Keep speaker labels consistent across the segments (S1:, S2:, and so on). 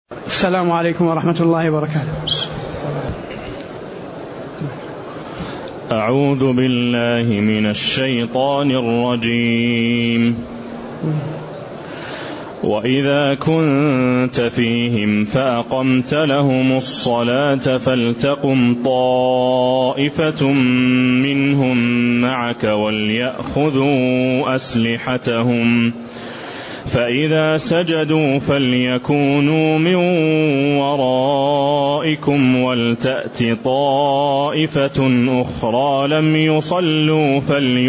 S1: السلام عليكم ورحمة الله وبركاته.
S2: أعوذ بالله من الشيطان الرجيم. وإذا كنت فيهم فأقمت لهم الصلاة فلتقم طائفة منهم معك وليأخذوا أسلحتهم فإذا سجدوا فليكونوا من ورائكم ولتأت طائفة أخرى لم يصلوا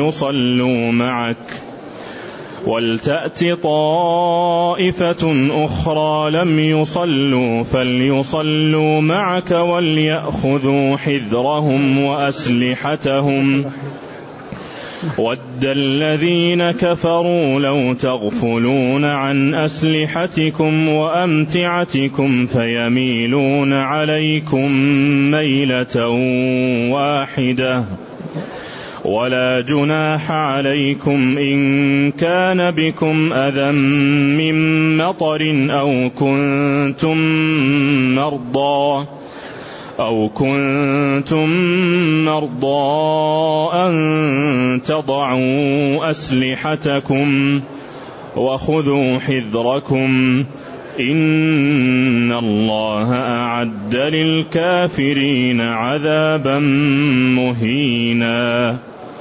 S2: فليصلوا معك وليأخذوا حذرهم وأسلحتهم ود الذين كفروا لو تغفلون عن أسلحتكم وأمتعتكم فيميلون عليكم ميلة واحدة ولا جناح عليكم إن كان بكم أذى من مطر أو كنتم مرضى أن تضعوا أسلحتكم وخذوا حذركم إن الله أعد للكافرين عذابا مهينا.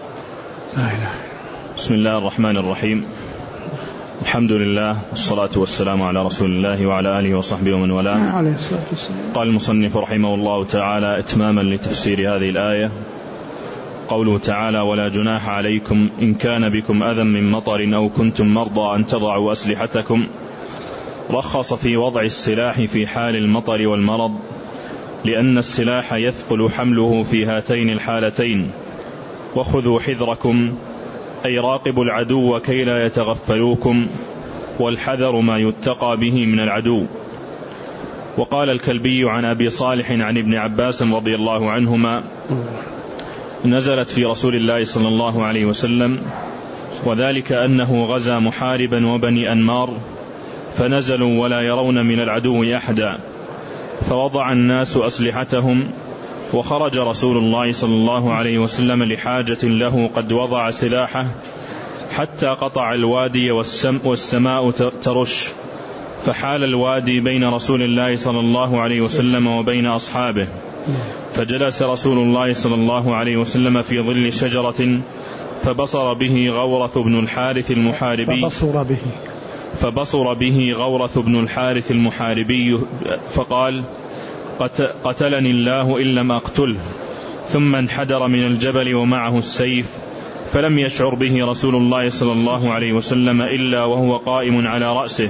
S2: بسم الله الرحمن الرحيم. الحمد لله والصلاة والسلام على رسول الله وعلى آله وصحبه ومن والاه. قال المصنف رحمه الله تعالى إتماما لتفسير هذه الآية قوله تعالى ولا جناح عليكم إن كان بكم أذى من مطر أو كنتم مرضى أن تضعوا أسلحتكم. رخص في وضع السلاح في حال المطر والمرض لأن السلاح يثقل حمله في هاتين الحالتين. وخذوا حذركم أي راقبوا العدو كي لا يتغفلوكم والحذر ما يتقى به من العدو. وقال الكلبي عن أبي صالح عن ابن عباس رضي الله عنهما نزلت في رسول الله صلى الله عليه وسلم وذلك أنه غزا محاربا وبني أنمار فنزلوا ولا يرون من العدو أحدا فوضع الناس أسلحتهم وخرج رسول الله صلى الله عليه وسلم لحاجة له قد وضع سلاحه حتى قطع الوادي والسماء ترش فحال الوادي بين رسول الله صلى الله عليه وسلم وبين أصحابه فجلس رسول الله صلى الله عليه وسلم في ظل شجرة فبصر به غورث بن الحارث المحاربي فقال قتلني الله إن لم أقتله ثم انحدر من الجبل ومعه السيف فلم يشعر به رسول الله صلى الله عليه وسلم إلا وهو قائم على رأسه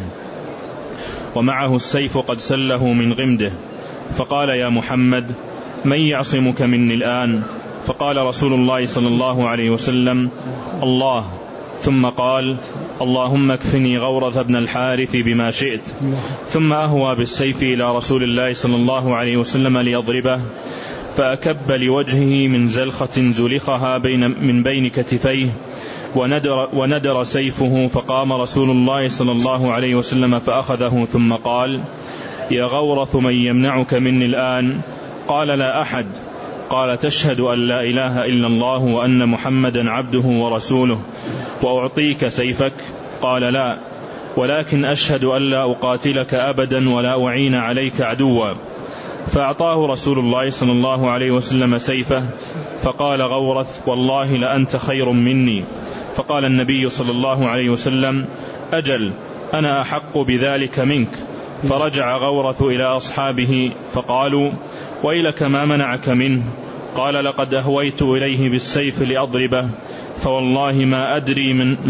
S2: ومعه السيف قد سله من غمده فقال يا محمد من يعصمك مني الآن؟ فقال رسول الله صلى الله عليه وسلم الله ثم قال اللهم اكفني غورث بن الحارث بما شئت ثم أهوى بالسيف إلى رسول الله صلى الله عليه وسلم ليضربه فأكب لوجهه من زلخة زلخها من بين كتفيه وندر سيفه فقام رسول الله صلى الله عليه وسلم فأخذه ثم قال يا غورث من يمنعك مني الآن؟ قال لا أحد. قال تشهد أن لا إله إلا الله وأن محمدا عبده ورسوله وأعطيك سيفك؟ قال لا ولكن أشهد أن لا أقاتلك أبدا ولا أعين عليك عدوا. فأعطاه رسول الله صلى الله عليه وسلم سيفه فقال غورث والله لأنت خير مني. فقال النبي صلى الله عليه وسلم أجل أنا أحق بذلك منك. فرجع غورث إلى أصحابه فقالوا ويلك ما منعك منه؟ قال لقد أهويت إليه بالسيف لأضربه فوالله ما أدري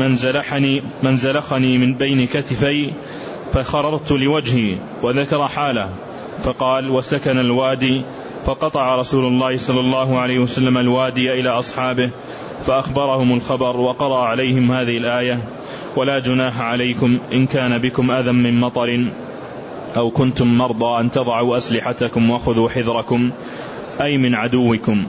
S2: من زلخني من بين كتفي فخررت لوجهي وذكر حاله. فقال وسكن الوادي فقطع رسول الله صلى الله عليه وسلم الوادي إلى أصحابه فأخبرهم الخبر وقرأ عليهم هذه الآية ولا جناح عليكم إن كان بكم أذى من مطر أو كنتم مرضى أن تضعوا أسلحتكم وخذوا حذركم أي من عدوكم.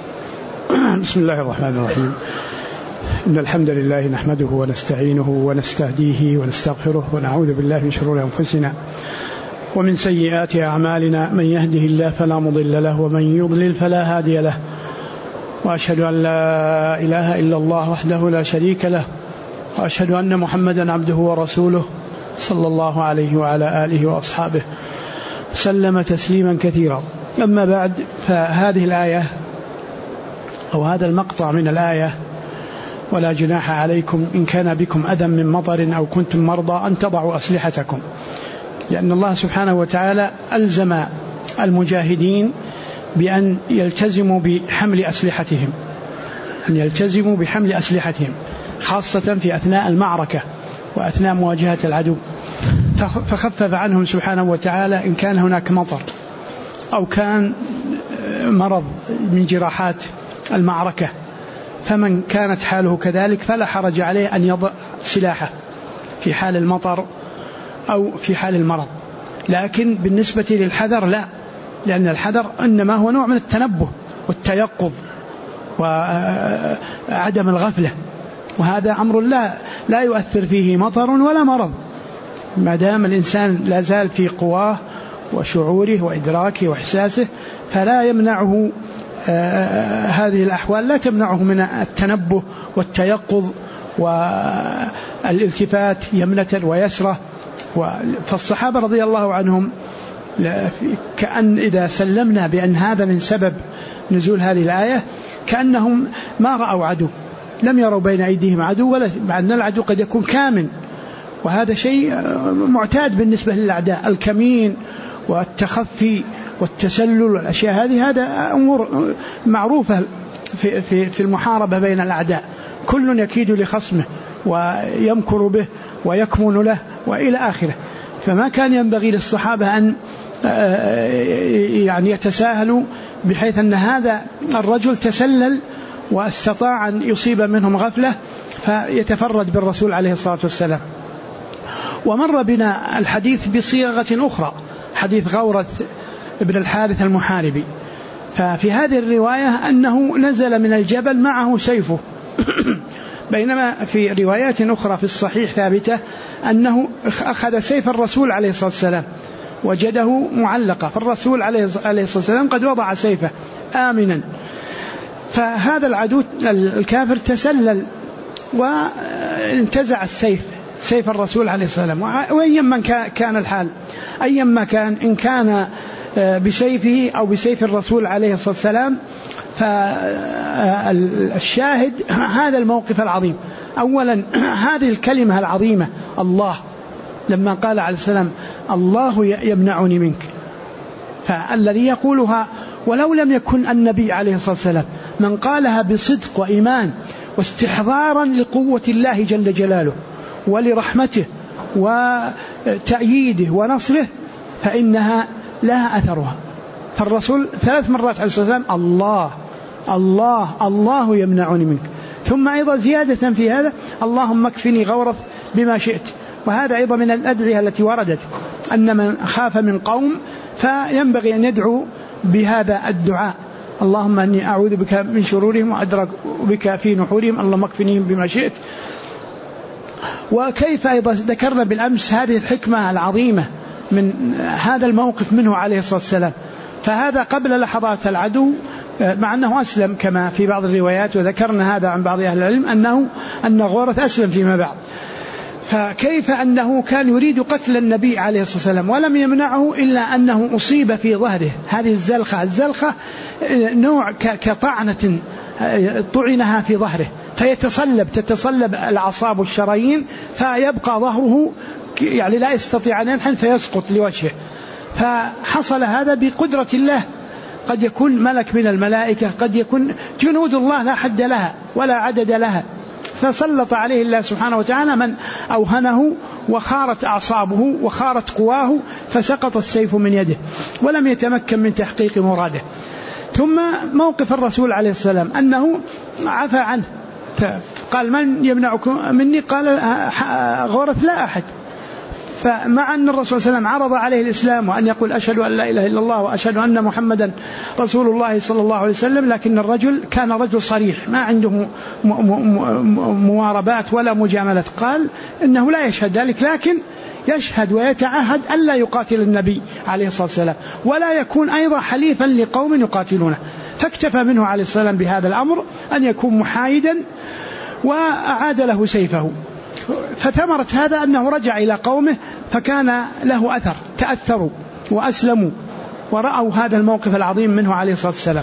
S1: بسم الله الرحمن الرحيم. إن الحمد لله نحمده ونستعينه ونستهديه ونستغفره ونعوذ بالله من شرور أنفسنا ومن سيئات أعمالنا من يهده الله فلا مضل له ومن يضلل فلا هادي له، وأشهد أن لا إله إلا الله وحده لا شريك له، وأشهد أن محمدا عبده ورسوله صلى الله عليه وعلى آله وأصحابه سلم تسليما كثيرا. أما بعد، فهذه الآية أو هذا المقطع من الآية: ولا جناح عليكم إن كان بكم أذى من مطر أو كنتم مرضى أن تضعوا أسلحتكم، لأن الله سبحانه وتعالى ألزم المجاهدين بأن يلتزموا بحمل أسلحتهم، أن يلتزموا بحمل أسلحتهم خاصة في أثناء المعركة وأثناء مواجهة العدو. فخفف عنهم سبحانه وتعالى إن كان هناك مطر أو كان مرض من جراحات المعركة، فمن كانت حاله كذلك فلا حرج عليه أن يضع سلاحه في حال المطر أو في حال المرض. لكن بالنسبة للحذر لا، لأن الحذر إنما هو نوع من التنبه والتيقظ وعدم الغفلة، وهذا أمر لا يؤثر فيه مطر ولا مرض ما دام الإنسان لا زال في قواه وشعوره وإدراكه وإحساسه، فلا يمنعه هذه الأحوال لا تمنعه من التنبه والتيقظ والالتفات يمنة ويسرة. فالصحابة رضي الله عنهم كأن إذا سلمنا بأن هذا من سبب نزول هذه الآية كأنهم ما رأوا عدو، لم يروا بين أيديهم عدو، ولا مع أن العدو قد يكون كامن، وهذا شيء معتاد بالنسبة للأعداء، الكمين والتخفي والتسلل والأشياء هذا أمور معروفة في المحاربة بين الأعداء، كل يكيد لخصمه ويمكر به ويكمن له وإلى آخره. فما كان ينبغي للصحابة أن يعني يتساهلوا بحيث أن هذا الرجل تسلل واستطاع أن يصيب منهم غفلة فيتفرد بالرسول عليه الصلاة والسلام. ومر بنا الحديث بصيغة أخرى، حديث غورث ابن الحارث المحاربي، ففي هذه الرواية أنه نزل من الجبل معه سيفه بينما في روايات أخرى في الصحيح ثابتة أنه أخذ سيف الرسول عليه الصلاة والسلام وجده معلقة، فالرسول عليه الصلاة والسلام قد وضع سيفه آمنا. فهذا العدو الكافر تسلل وانتزع سيف الرسول عليه الصلاة والسلام، وأيما كان الحال، أيما كان، إن كان بسيفه أو بسيف الرسول عليه الصلاة والسلام. فالشاهد هذا الموقف العظيم. أولا هذه الكلمة العظيمة الله، لما قال عليه السلام الله يمنعني منك، فالذي يقولها ولو لم يكن النبي عليه الصلاة والسلام من قالها بصدق وإيمان واستحضارا لقوة الله جل جلاله ولرحمته وتأييده ونصره فإنها لها أثرها. فالرسول 3 مرات عليه الصلاة والسلام الله الله الله يمنعني منك، ثم أيضا زيادة في هذا اللهم اكفني غورث بما شئت. وهذا أيضا من الأدعية التي وردت أن من خاف من قوم فينبغي أن يدعو بهذا الدعاء: اللهم أني أعوذ بك من شرورهم وأدرك بك في نحورهم، اللهم اكفنيهم بما شئت. وكيف أيضا ذكرنا بالأمس هذه الحكمة العظيمة من هذا الموقف منه عليه الصلاة والسلام. فهذا قبل لحظات العدو، مع أنه أسلم كما في بعض الروايات، وذكرنا هذا عن بعض أهل العلم أن غورث أسلم فيما بعد. فكيف أنه كان يريد قتل النبي عليه الصلاة والسلام ولم يمنعه إلا أنه أصيب في ظهره هذه الزلخة نوع كطعنة طعنها في ظهره، تتصلب الأعصاب والشرايين، فيبقى ظهره يعني لا يستطيع أن ينحن فيسقط لوجهه. فحصل هذا بقدرة الله، قد يكون ملك من الملائكة، قد يكون جنود الله لا حد لها ولا عدد لها، فسلط عليه الله سبحانه وتعالى من أوهنه وخارت أعصابه وخارت قواه، فسقط السيف من يده ولم يتمكن من تحقيق مراده. ثم موقف الرسول عليه السلام أنه عفى عنه، قال من يمنعكم مني؟ قال غورث لا أحد. فمع أن الرسول صلى الله عليه وسلم عرض عليه الإسلام وأن يقول أشهد أن لا إله إلا الله وأشهد أن محمدا رسول الله صلى الله عليه وسلم، لكن الرجل كان رجل صريح ما عنده مواربات ولا مجاملة، قال إنه لا يشهد ذلك، لكن يشهد ويتعهد ألا يقاتل النبي عليه الصلاة والسلام ولا يكون أيضا حليفا لقوم يقاتلونه. فاكتفى منه عليه الصلاة والسلام بهذا الأمر أن يكون محايدا وأعاد له سيفه. فثمرة هذا أنه رجع إلى قومه فكان له أثر، تأثروا وأسلموا ورأوا هذا الموقف العظيم منه عليه الصلاة والسلام.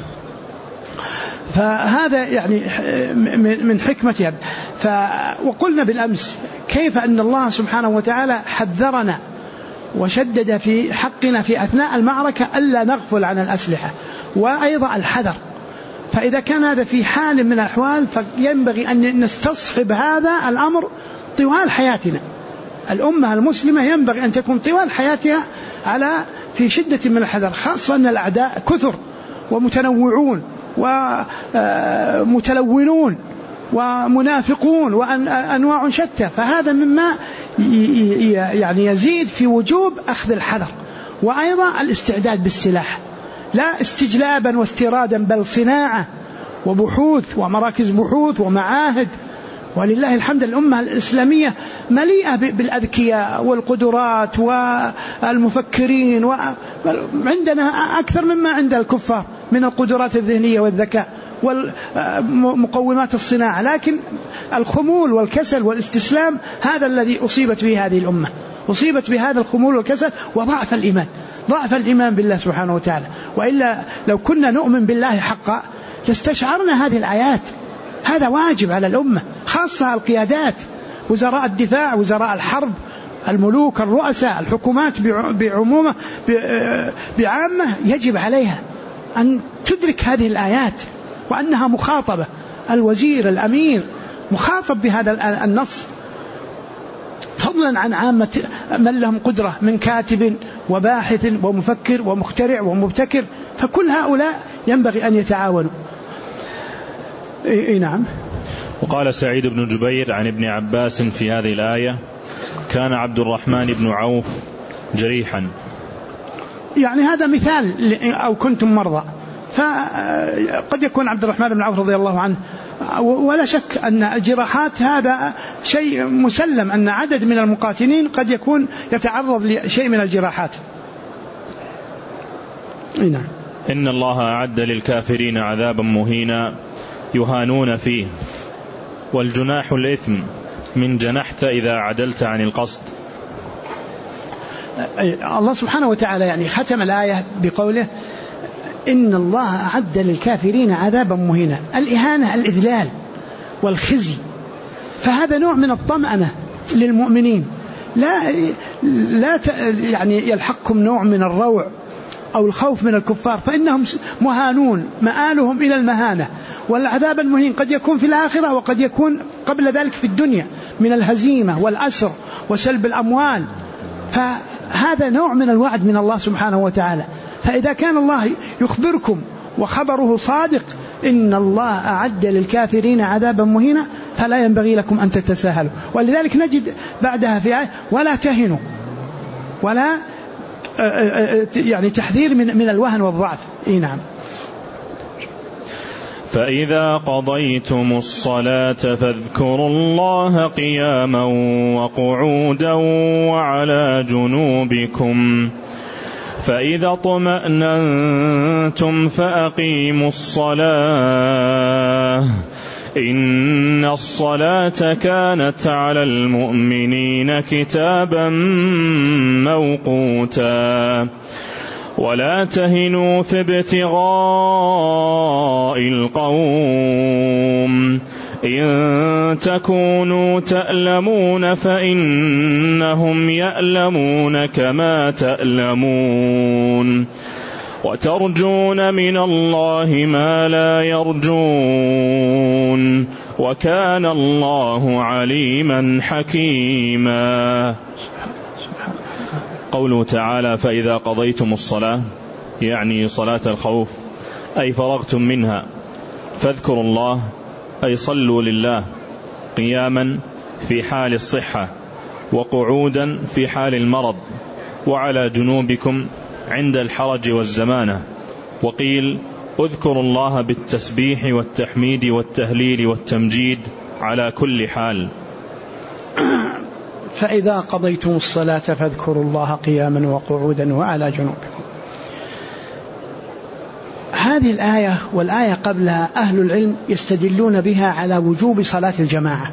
S1: فهذا يعني من حكمة وقلنا بالأمس كيف أن الله سبحانه وتعالى حذرنا وشدد في حقنا في أثناء المعركة ألا نغفل عن الأسلحة وأيضا الحذر. فإذا كان هذا في حال من الأحوال فينبغي أن نستصحب هذا الأمر طوال حياتنا. الأمة المسلمة ينبغي أن تكون طوال حياتها في شدة من الحذر، خاصة أن الأعداء كثر ومتنوعون ومتلونون ومنافقون وأنواع شتى، فهذا مما يعني يزيد في وجوب أخذ الحذر وأيضا الاستعداد بالسلاح، لا استجلابا واسترادا بل صناعة وبحوث ومراكز بحوث ومعاهد. ولله الحمد الأمة الإسلامية مليئة بالأذكياء والقدرات والمفكرين، وعندنا أكثر مما عند الكفار من القدرات الذهنية والذكاء ومقومات الصناعة، لكن الخمول والكسل والاستسلام هذا الذي أصيبت به هذه الأمة، أصيبت بهذا الخمول والكسل وضعف الإيمان، ضعف الإيمان بالله سبحانه وتعالى. وإلا لو كنا نؤمن بالله حقا لاستشعرنا هذه الآيات. هذا واجب على الأمة، خاصة القيادات، وزراء الدفاع، وزراء الحرب، الملوك، الرؤساء، الحكومات بعامة، يجب عليها أن تدرك هذه الآيات وأنها مخاطبة. الوزير الأمير مخاطب بهذا النص، فضلا عن عامة من لهم قدرة من كاتب وباحث ومفكر ومخترع ومبتكر، فكل هؤلاء ينبغي أن يتعاونوا. نعم.
S2: وقال سعيد بن جبير عن ابن عباس في هذه الآية: كان عبد الرحمن بن عوف جريحا.
S1: يعني هذا مثال، أو كنتم مرضى، فقد يكون عبد الرحمن بن عوف رضي الله عنه، ولا شك أن الجراحات هذا شيء مسلم، أن عدد من المقاتلين قد يكون يتعرض لشيء من الجراحات. نعم.
S2: إن الله أعد للكافرين عذابا مهينا يهانون فيه، والجناح الإثم من جنحت إذا عدلت عن القصد.
S1: الله سبحانه وتعالى يعني ختم الآية بقوله: إن الله أعد للكافرين عذابا مهينا. الإهانة الإذلال والخزي، فهذا نوع من الطمأنة للمؤمنين، لا يعني يلحقكم نوع من الروع أو الخوف من الكفار، فإنهم مهانون، مآلهم إلى المهانة. والعذاب المهين قد يكون في الآخرة وقد يكون قبل ذلك في الدنيا من الهزيمة والأسر وسلب الأموال، فهذا نوع من الوعد من الله سبحانه وتعالى. فإذا كان الله يخبركم وخبره صادق إن الله أعد للكافرين عذابا مهينا، فلا ينبغي لكم أن تتساهلوا. ولذلك نجد بعدها في آية: ولا تهنوا، ولا يعني تحذير من الوهن والضعف. نعم.
S2: فإذا قضيتم الصلاة فاذكروا الله قياما وقعودا وعلى جنوبكم، فإذا اطمأننتم فأقيموا الصلاة إن الصلاة كانت على المؤمنين كتابا موقوتا. ولا تهنوا في ابتغاء القوم إن تكونوا تألمون فإنهم يألمون كما تألمون وترجون من الله ما لا يرجون وكان الله عليما حكيما. قوله تعالى: فإذا قضيتم الصلاة، يعني صلاة الخوف، أي فرغتم منها، فاذكروا الله أي صلوا لله قياما في حال الصحة، وقعودا في حال المرض، وعلى جنوبكم عند الحرج والزمانة، وقيل اذكروا الله بالتسبيح والتحميد والتهليل والتمجيد على كل حال.
S1: فإذا قضيتم الصلاة فاذكروا الله قياما وقعودا وعلى جنوبكم. هذه الآية والآية قبلها أهل العلم يستدلون بها على وجوب صلاة الجماعة،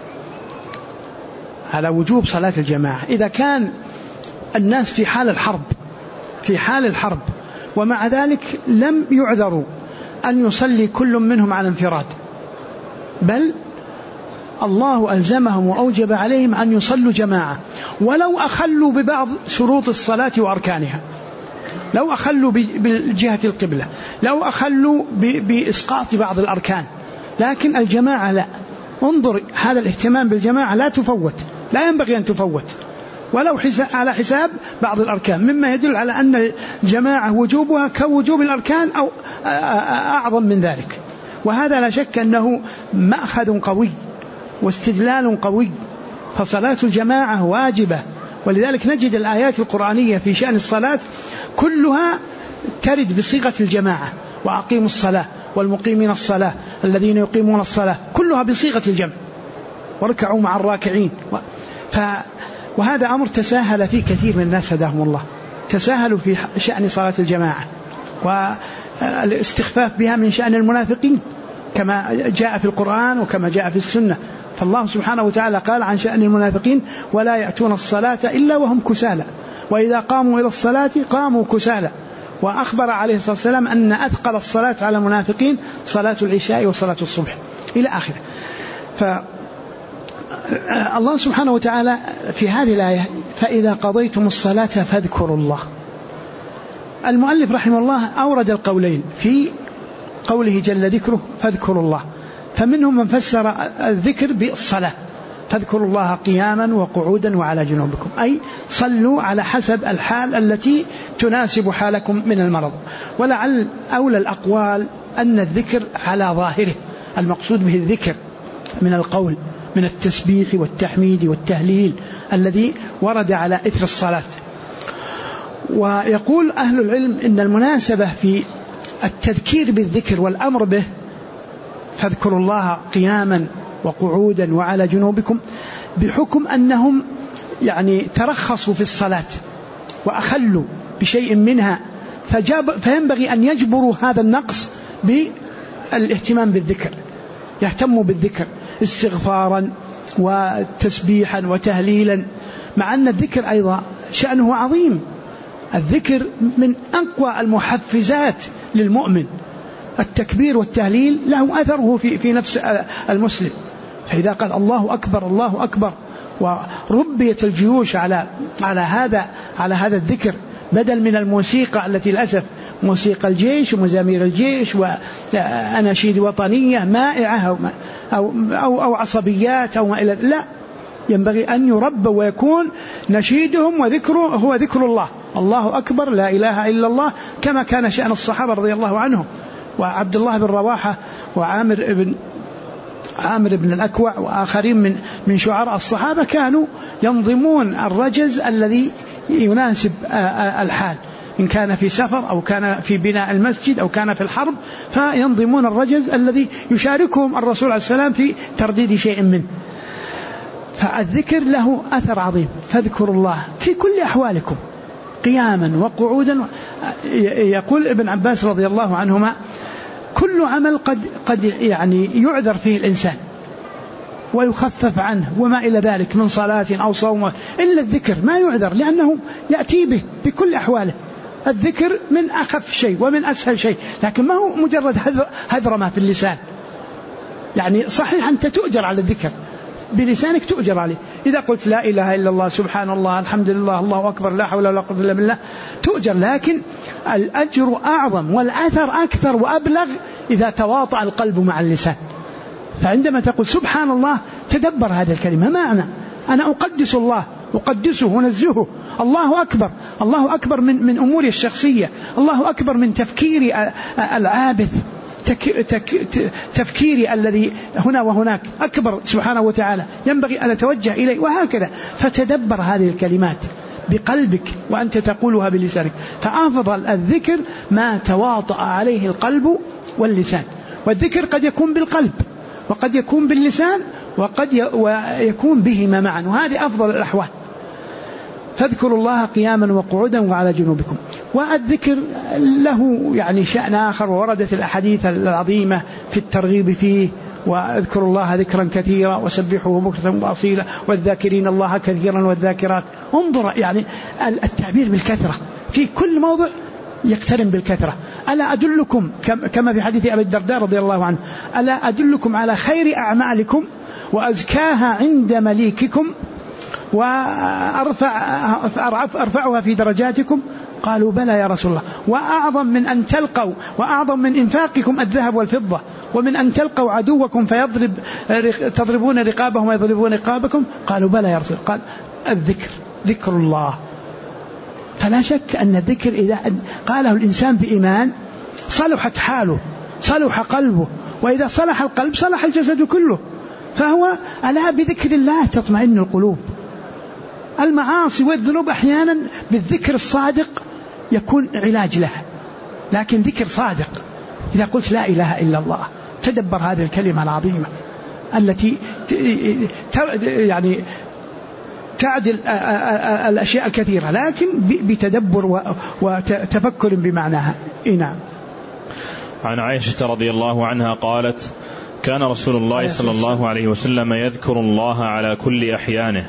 S1: على وجوب صلاة الجماعة إذا كان الناس في حال الحرب ومع ذلك لم يعذروا أن يصلي كل منهم على انفراد، بل الله ألزمهم وأوجب عليهم أن يصلوا جماعة ولو أخلوا ببعض شروط الصلاة وأركانها، لو أخلوا بجهة القبلة، لو أخلوا بإسقاط بعض الأركان، لكن الجماعة لا. انظر هذا الاهتمام بالجماعة لا تفوت، لا ينبغي أن تفوت ولو على حساب بعض الأركان، مما يدل على أن الجماعة وجوبها كوجوب الأركان أو أعظم من ذلك. وهذا لا شك أنه مأخذ قوي واستدلال قوي، فصلاة الجماعة واجبة. ولذلك نجد الآيات القرآنية في شأن الصلاة كلها ترد بصيغة الجماعة، وأقيموا الصلاة والمقيمين الصلاة الذين يقيمون الصلاة، كلها بصيغة الجمع، واركعوا مع الراكعين. وهذا أمر تساهل فيه كثير من الناس هداهم الله، تساهلوا في شأن صلاة الجماعة، والاستخفاف بها من شأن المنافقين كما جاء في القرآن وكما جاء في السنة. فالله سبحانه وتعالى قال عن شأن المنافقين: ولا يأتون الصلاة إلا وهم كسالى وإذا قاموا إلى الصلاة قاموا كسالى. وأخبر عليه الصلاة والسلام أن أثقل الصلاة على المنافقين صلاة العشاء وصلاة الصبح إلى آخره. فالله سبحانه وتعالى في هذه الآية: فإذا قضيتم الصلاة فاذكروا الله. المؤلف رحمه الله أورد القولين في قوله جل ذكره فاذكروا الله، فمنهم من فسر الذكر بالصلاة، فاذكروا الله قياما وقعودا وعلى جنوبكم، أي صلوا على حسب الحال التي تناسب حالكم من المرض. ولعل أولى الأقوال أن الذكر على ظاهره، المقصود به الذكر من القول، من التسبيح والتحميد والتهليل الذي ورد على إثر الصلاة. ويقول أهل العلم إن المناسبة في التذكير بالذكر والأمر به، فاذكروا الله قياما وقعودا وعلى جنوبكم، بحكم أنهم ترخصوا في الصلاة وأخلوا بشيء منها، فينبغي أن يجبروا هذا النقص بالاهتمام بالذكر، يهتموا بالذكر استغفارا وتسبيحا وتهليلا، مع أن الذكر أيضا شأنه عظيم. الذكر من أقوى المحفزات للمؤمن، التكبير والتهليل له أثره في نفس المسلم. فإذا قال الله أكبر الله أكبر وربيت الجيوش على هذا الذكر، بدل من الموسيقى التي للأسف موسيقى الجيش ومزامير الجيش وأناشيد وطنية مائعة أو عصبيات أو ما إلى، لا، ينبغي أن يربى ويكون نشيدهم وذكره هو ذكر الله، الله أكبر لا إله إلا الله، كما كان شأن الصحابة رضي الله عنهم، وعبد الله بن رواحة وعامر بن الأكوع وآخرين من شعراء الصحابة كانوا ينظمون الرجز الذي يناسب الحال، إن كان في سفر أو كان في بناء المسجد أو كان في الحرب، فينظمون الرجز الذي يشاركهم الرسول عليه السلام في ترديد شيء منه. فالذكر له أثر عظيم، فاذكروا الله في كل أحوالكم قياما وقعودا. يقول ابن عباس رضي الله عنهما: كل عمل قد يعذر فيه الإنسان ويخفف عنه وما إلى ذلك من صلاة أو صوم، إلا الذكر ما يعذر، لأنه يأتي به بكل أحواله. الذكر من أخف شيء ومن أسهل شيء، لكن ما هو مجرد هذرمة في اللسان. صحيح أنت تؤجر على الذكر بلسانك، تؤجر عليه، إذا قلت لا إله إلا الله سبحان الله الحمد لله الله أكبر لا حول ولا قوة إلا بالله تؤجر، لكن الأجر أعظم والأثر أكثر وأبلغ إذا تواطأ القلب مع اللسان. فعندما تقول سبحان الله تدبر هذه الكلمة، معنى أنا أقدس الله، أقدسه ونزهه، الله أكبر، الله أكبر من أموري الشخصية، الله أكبر من تفكيري العابث، تفكيري الذي هنا وهناك، أكبر سبحانه وتعالى، ينبغي أن أتوجه إليه، وهكذا. فتدبر هذه الكلمات بقلبك وأنت تقولها بلسانك. فأفضل الذكر ما تواطأ عليه القلب واللسان. والذكر قد يكون بالقلب وقد يكون باللسان وقد يكون بهما معا، وهذه أفضل الأحوال. فاذكروا الله قياما وقعودا وعلى جنوبكم. والذكر له يعني شأن آخر، ووردت الأحاديث العظيمة في الترغيب فيه، واذكروا الله ذكرا كثيرا وسبحوه بكرة وأصيلا والذاكرين الله كثيرا والذاكرات. انظر يعني التعبير بالكثرة في كل موضع يقترن بالكثرة. ألا أدلكم كما في حديث أبي الدرداء رضي الله عنه: ألا أدلكم على خير أعمالكم وأزكاها عند مليككم وأرفعها في درجاتكم؟ قالوا بلى يا رسول الله. وأعظم من أن تلقوا وأعظم من إنفاقكم الذهب والفضة، ومن أن تلقوا عدوكم تضربون رقابهم ويضربون رقابكم؟ قالوا بلى يا رسول الله. قال الذكر، ذكر الله. فلا شك أن الذكر إذا قاله الإنسان بإيمان صلحت حاله، صلح قلبه، وإذا صلح القلب صلح الجسد كله. فهو ألا بذكر الله تطمئن القلوب. المعاصي والذنوب أحيانا بالذكر الصادق يكون علاج لها، لكن ذكر صادق إذا قلت لا إله إلا الله، تدبر هذه الكلمة العظيمة التي يعني تعدل الأشياء الكثيرة، لكن بتدبر وتفكر بمعناها. نعم.
S2: عن عائشة رضي الله عنها قالت: كان رسول الله صلى الله عليه وسلم يذكر الله على كل أحيانه.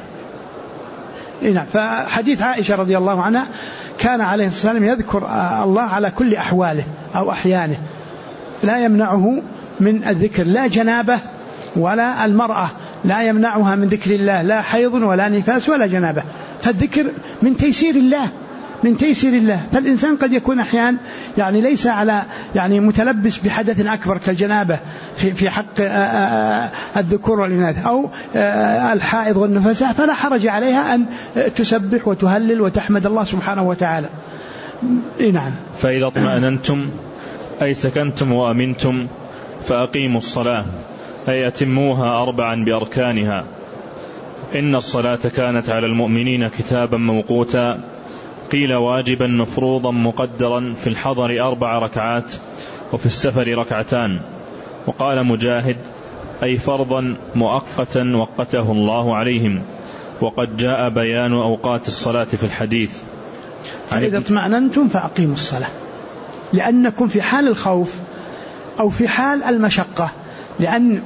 S1: نعم. فحديث عائشة رضي الله عنها كان عليه الصلاة والسلام يذكر الله على كل أحواله أو أحيانه، لا يمنعه من الذكر، لا جنابة ولا المرأة لا يمنعها من ذكر الله، لا حيض ولا نفاس ولا جنابة. فالذكر من تيسير الله، من تيسير الله. فالإنسان قد يكون أحيان يعني ليس على يعني متلبس بحدث أكبر كالجنابة في حق الذكور والإناث أو الحائض والنفساء، فلا حرج عليها أن تسبح وتهلل وتحمد الله سبحانه وتعالى. نعم.
S2: فإذا اطمأننتم أي سكنتم وأمنتم فأقيموا الصلاة، أي أتموها 4 بأركانها. إن الصلاة كانت على المؤمنين كتابا موقوتا. قيل واجبا مفروضا مقدرا، في الحضر 4 ركعات وفي السفر 2. وقال مجاهد: أي فرضا مؤقتا وقته الله عليهم. وقد جاء بيان أوقات الصلاة في الحديث.
S1: فإذا اطمأننتم فأقيموا الصلاة، لأنكم في حال الخوف أو في حال المشقة، لأن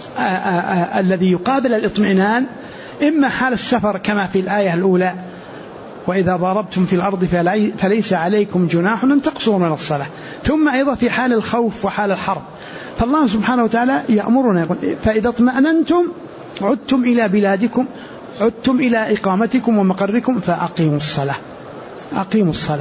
S1: الذي يقابل الاطمئنان إما حال السفر كما في الآية الأولى: وإذا ضربتم في الأرض فليس عليكم جناح أن تقصروا من الصلاة، ثم أيضا في حال الخوف وحال الحرب. فالله سبحانه وتعالى يأمرنا يقول: فإذا اطمأننتم عدتم إلى بلادكم، عدتم إلى إقامتكم ومقركم فأقيموا الصلاة. أقيموا الصلاة.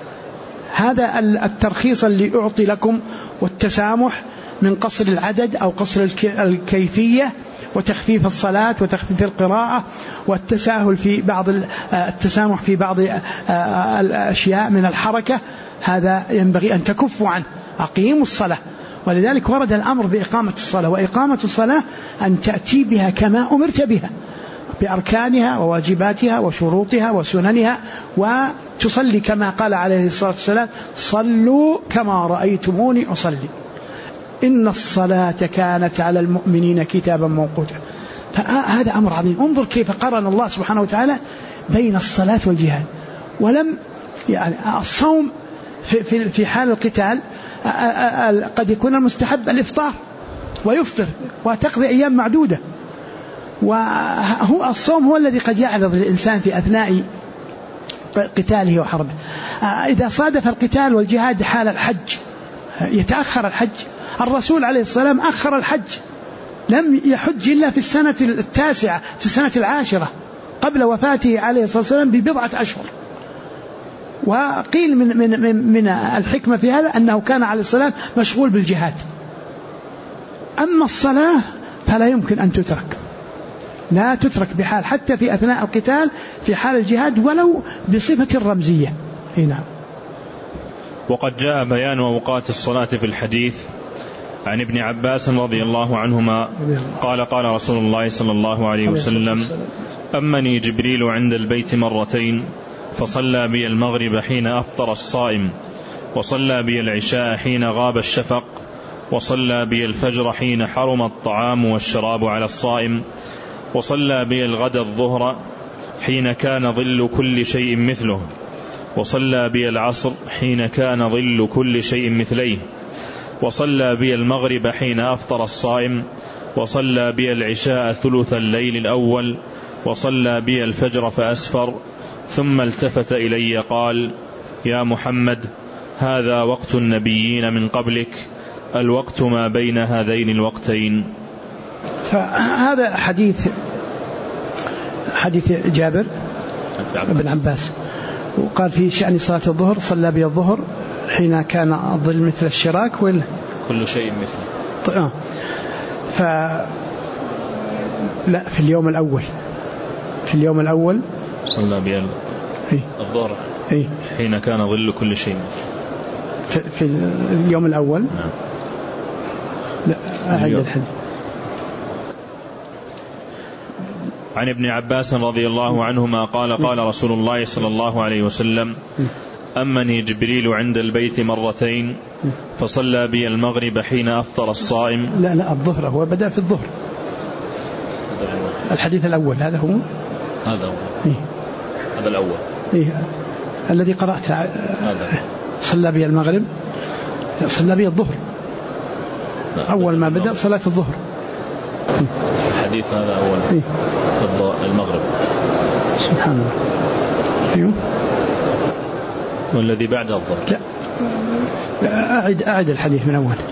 S1: هذا الترخيص اللي أعطي لكم والتسامح من قصر العدد أو قصر الكيفية وتخفيف الصلاة وتخفيف القراءة والتساهل في بعض التسامح في بعض الأشياء من الحركة، هذا ينبغي أن تكفوا عنه. أقيموا الصلاة. ولذلك ورد الأمر بإقامة الصلاة، وإقامة الصلاة أن تأتي بها كما أمرت بها، بأركانها وواجباتها وشروطها وسننها، وتصلي كما قال عليه الصلاة والسلام: صلوا كما رأيتموني أصلي، إن الصلاة كانت على المؤمنين كتابا موقوتا. فهذا أمر عظيم. انظر كيف قرن الله سبحانه وتعالى بين الصلاة والجهاد. ولم يعني الصوم في حال القتال قد يكون المستحب الإفطار ويفطر وتقضي أيام معدودة، وهو الصوم هو الذي قد يعرض للإنسان في أثناء قتاله وحربه. إذا صادف القتال والجهاد حال الحج يتأخر الحج. الرسول عليه الصلاة والسلام أخر الحج، لم يحج إلا في السنة 9 في السنة 10 قبل وفاته عليه الصلاة والسلام ب1 أشهر. وقيل من الحكمة في هذا أنه كان عليه الصلاة والسلام مشغول بالجهاد. أما الصلاة فلا يمكن أن تترك، لا تترك بحال، حتى في أثناء القتال في حال الجهاد ولو بصفة رمزية. نعم.
S2: وقد جاء بيان أوقات الصلاة في الحديث. عن ابن عباس رضي الله عنهما قال: قال رسول الله صلى الله عليه وسلم: أمني جبريل عند البيت 2 مرة، فصلى بي المغرب حين أفطر الصائم، وصلى بي العشاء حين غاب الشفق، وصلى بي الفجر حين حرم الطعام والشراب على الصائم، وصلى بي الغد الظهر حين كان ظل كل شيء مثله، وصلى بي العصر حين كان ظل كل شيء مثليه، وصلى بي المغرب حين أفطر الصائم، وصلى بي العشاء ثلث الليل الأول، وصلى بي الفجر فأسفر، ثم التفت إلي قال: يا محمد، هذا وقت النبيين من قبلك، الوقت ما بين هذين الوقتين.
S1: فهذا حديث جابر بن عباس، وقال في شأن صلاة الظهر: صلى بي الظهر حين كان الظل مثل الشراك
S2: كل شيء مثله.
S1: لا، في اليوم الأول
S2: صلى بي الظهر حين كان ظل كل شيء مثله
S1: في اليوم الأول.
S2: نعم.
S1: لا، أعد الحديث.
S2: عن ابن عباس رضي الله عنهما قال: قال رسول الله صلى الله عليه وسلم: أمني جبريل عند البيت مرتين، فصلى بي المغرب حين أفطر الصائم.
S1: لا، الظهر، هو بدأ في الظهر. الحديث الأول هذا هو
S2: هذا الأول
S1: الذي قرأت. صلى بي المغرب، صلى بي الظهر، أول ما بدأ صلاة الظهر.
S2: الحديث هذا أول المغرب.
S1: سبحان الله.
S2: والذي بعد الظهر.
S1: لا، أعد الحديث من أول.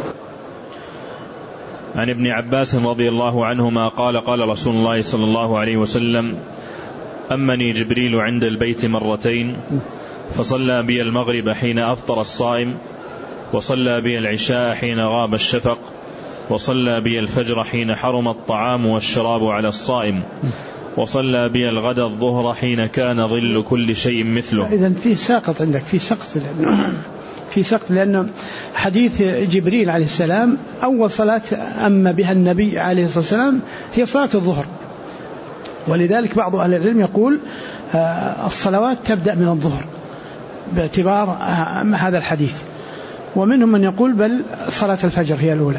S2: عن ابن عباس رضي الله عنهما قال: قال رسول الله صلى الله عليه وسلم: أمني جبريل عند البيت مرتين، فصلى بي المغرب حين أفطر الصائم، وصلى بي العشاء حين غاب الشفق، وصلى بي الفجر حين حرم الطعام والشراب على الصائم، وصلى بي الغد الظهر حين كان ظل كل شيء مثله.
S1: إذن فيه ساقط عندك، في سقط لأنه حديث جبريل عليه السلام أول صلاة أما بها النبي عليه الصلاة والسلام هي صلاة الظهر، ولذلك بعض أهل العلم يقول الصلوات تبدأ من الظهر باعتبار هذا الحديث، ومنهم من يقول بل صلاة الفجر هي الأولى.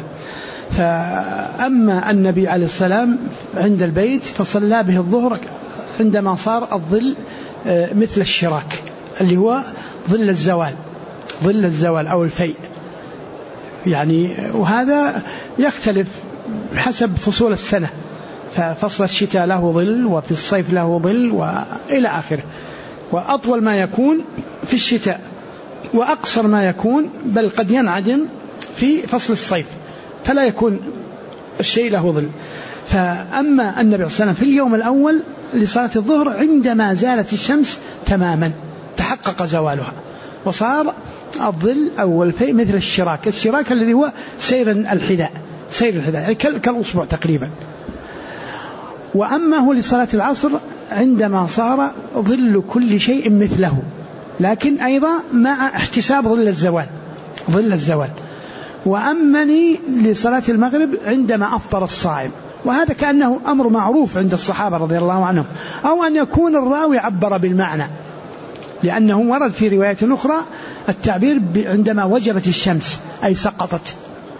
S1: فأما النبي عليه السلام عند البيت فصلى به الظهر عندما صار الظل مثل الشراك، اللي هو ظل الزوال أو الفيء يعني، وهذا يختلف حسب فصول السنة، ففصل الشتاء له ظل، وفي الصيف له ظل، وإلى آخره. وأطول ما يكون في الشتاء، وأقصر ما يكون بل قد ينعدم في فصل الصيف، فلا يكون الشيء له ظل. فأما النبي صلى الله عليه وسلم في اليوم الأول لصلاة الظهر عندما زالت الشمس تماما، تحقق زوالها، وصار الظل أو الفيء مثل الشراك الذي هو سير الحذاء يعني كالأصبع تقريبا. وأما هو لصلاة العصر عندما صار ظل كل شيء مثله، لكن أيضا مع احتساب ظل الزوال. وأمني لصلاة المغرب عندما أفطر الصائم، وهذا كأنه أمر معروف عند الصحابة رضي الله عنهم، أو أن يكون الراوي عبر بالمعنى، لأنه ورد في رواية أخرى التعبير عندما وجبت الشمس أي سقطت.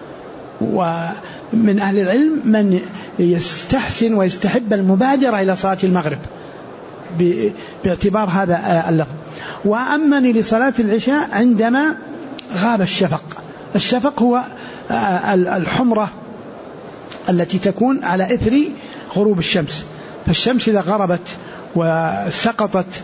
S1: ومن أهل العلم من يستحسن ويستحب المبادرة إلى صلاة المغرب باعتبار هذا اللفظ. وأمني لصلاة العشاء عندما غاب الشفق هو الحمرة التي تكون على إثر غروب الشمس، فالشمس إذا غربت وسقطت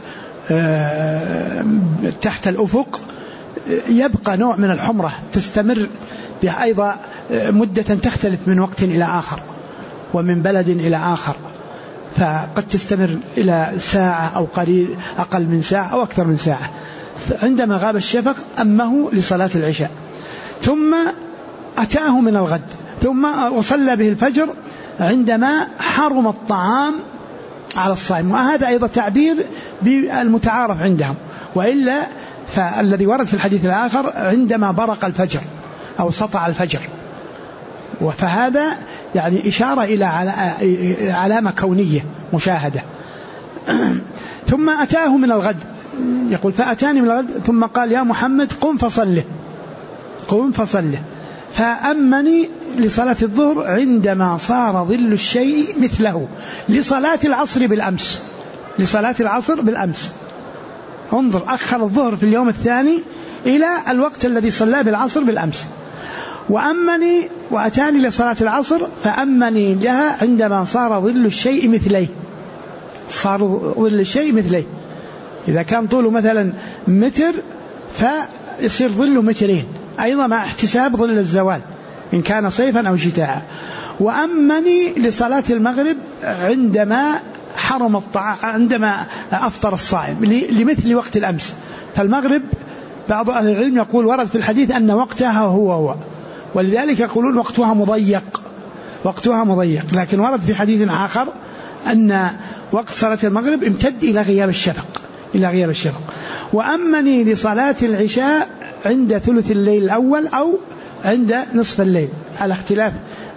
S1: تحت الأفق يبقى نوع من الحمرة تستمر أيضا مدة تختلف من وقت إلى آخر ومن بلد إلى آخر، فقد تستمر إلى ساعة أو قليل أقل من ساعة أو أكثر من ساعة. عندما غاب الشفق أمه لصلاة العشاء، ثم أتاه من الغد، ثم وصلى به الفجر عندما حرم الطعام على الصائم. وهذا أيضا تعبير بالمتعارف عندهم، وإلا فالذي ورد في الحديث الآخر عندما برق الفجر أو سطع الفجر، فهذا يعني إشارة إلى علامة كونية مشاهدة. ثم أتاه من الغد، يقول فأتاني من الغد ثم قال يا محمد قم فصله فأمني لصلاة الظهر عندما صار ظل الشيء مثله لصلاة العصر بالأمس. انظر، أخر الظهر في اليوم الثاني إلى الوقت الذي صلى بالعصر بالأمس. وأتاني لصلاة العصر فأمني لها عندما صار ظل الشيء مثليه. إذا كان طوله مثلا متر فيصير ظله مترين أيضا مع احتساب ظل الزوال إن كان صيفا أو شتاء. وأمني لصلاة المغرب عندما حرم الطعام، عندما أفطر الصائم لمثل وقت الأمس. فالمغرب بعض أهل العلم يقول ورد في الحديث أن وقتها هو، ولذلك يقولون وقتها مضيق، لكن ورد في حديث آخر أن وقت صلاة المغرب امتد إلى غياب الشفق. وأمني لصلاة العشاء عند ثلث الليل الأول أو عند نصف الليل على اختلاف.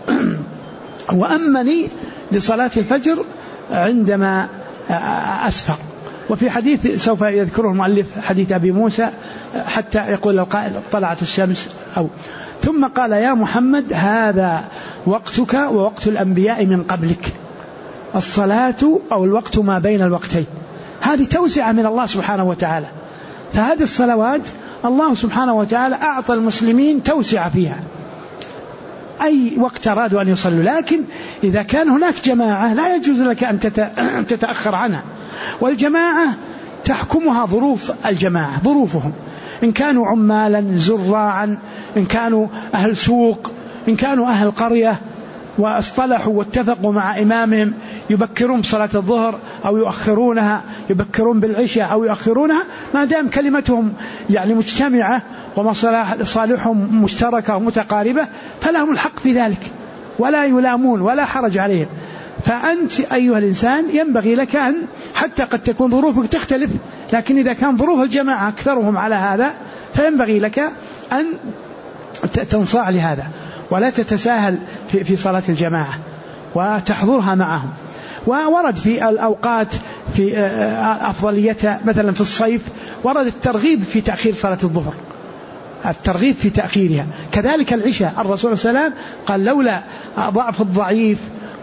S1: وأمني لصلاة الفجر عندما أسفر. وفي حديث سوف يذكره المؤلف حديث أبي موسى حتى يقول القائل طلعت الشمس ثم قال يا محمد هذا وقتك ووقت الأنبياء من قبلك، الصلاة أو الوقت ما بين الوقتين. هذه توسعة من الله سبحانه وتعالى. فهذه الصلوات الله سبحانه وتعالى أعطى المسلمين توسعة فيها، أي وقت أرادوا أن يصلوا. لكن إذا كان هناك جماعة لا يجوز لك أن تتأخر عنها، والجماعة تحكمها ظروف الجماعة، ظروفهم، إن كانوا عمالا زراعا، إن كانوا أهل سوق، إن كانوا أهل قرية واصطلحوا واتفقوا مع إمامهم يبكرون بصلاة الظهر أو يؤخرونها، يبكرون بالعشاء أو يؤخرونها، ما دام كلمتهم يعني مجتمعة ومصالحهم مشتركة ومتقاربة فلهم الحق في ذلك ولا يلامون ولا حرج عليهم. فأنت أيها الإنسان ينبغي لك أن حتى قد تكون ظروفك تختلف، لكن إذا كان ظروف الجماعة أكثرهم على هذا فينبغي لك أن تنصاع لهذا ولا تتساهل في صلاة الجماعة وتحضرها معهم. وورد في الأوقات في أفضليتها مثلا في الصيف ورد الترغيب في تأخير صلاة الظهر، الترغيب في تأخيرها. كذلك العشاء الرسول صلى الله عليه وسلم قال لولا ضعف الضعيف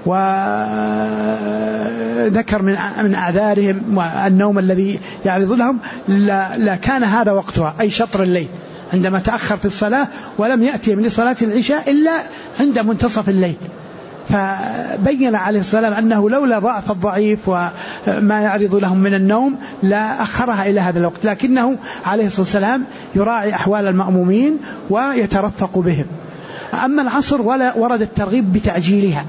S1: وذكر من أعذارهم والنوم الذي يعرض لهم لا كان هذا وقتها، أي شطر الليل عندما تأخر في الصلاة ولم يأتي لصلاة العشاء إلا عند منتصف الليل. فبين عليه السلام أنه لولا ضعف الضعيف وما يعرض لهم من النوم لا أخرها إلى هذا الوقت، لكنه عليه الصلاة والسلام يراعي أحوال المأمومين ويترفق بهم. أما العصر ورد الترغيب بتعجيلها،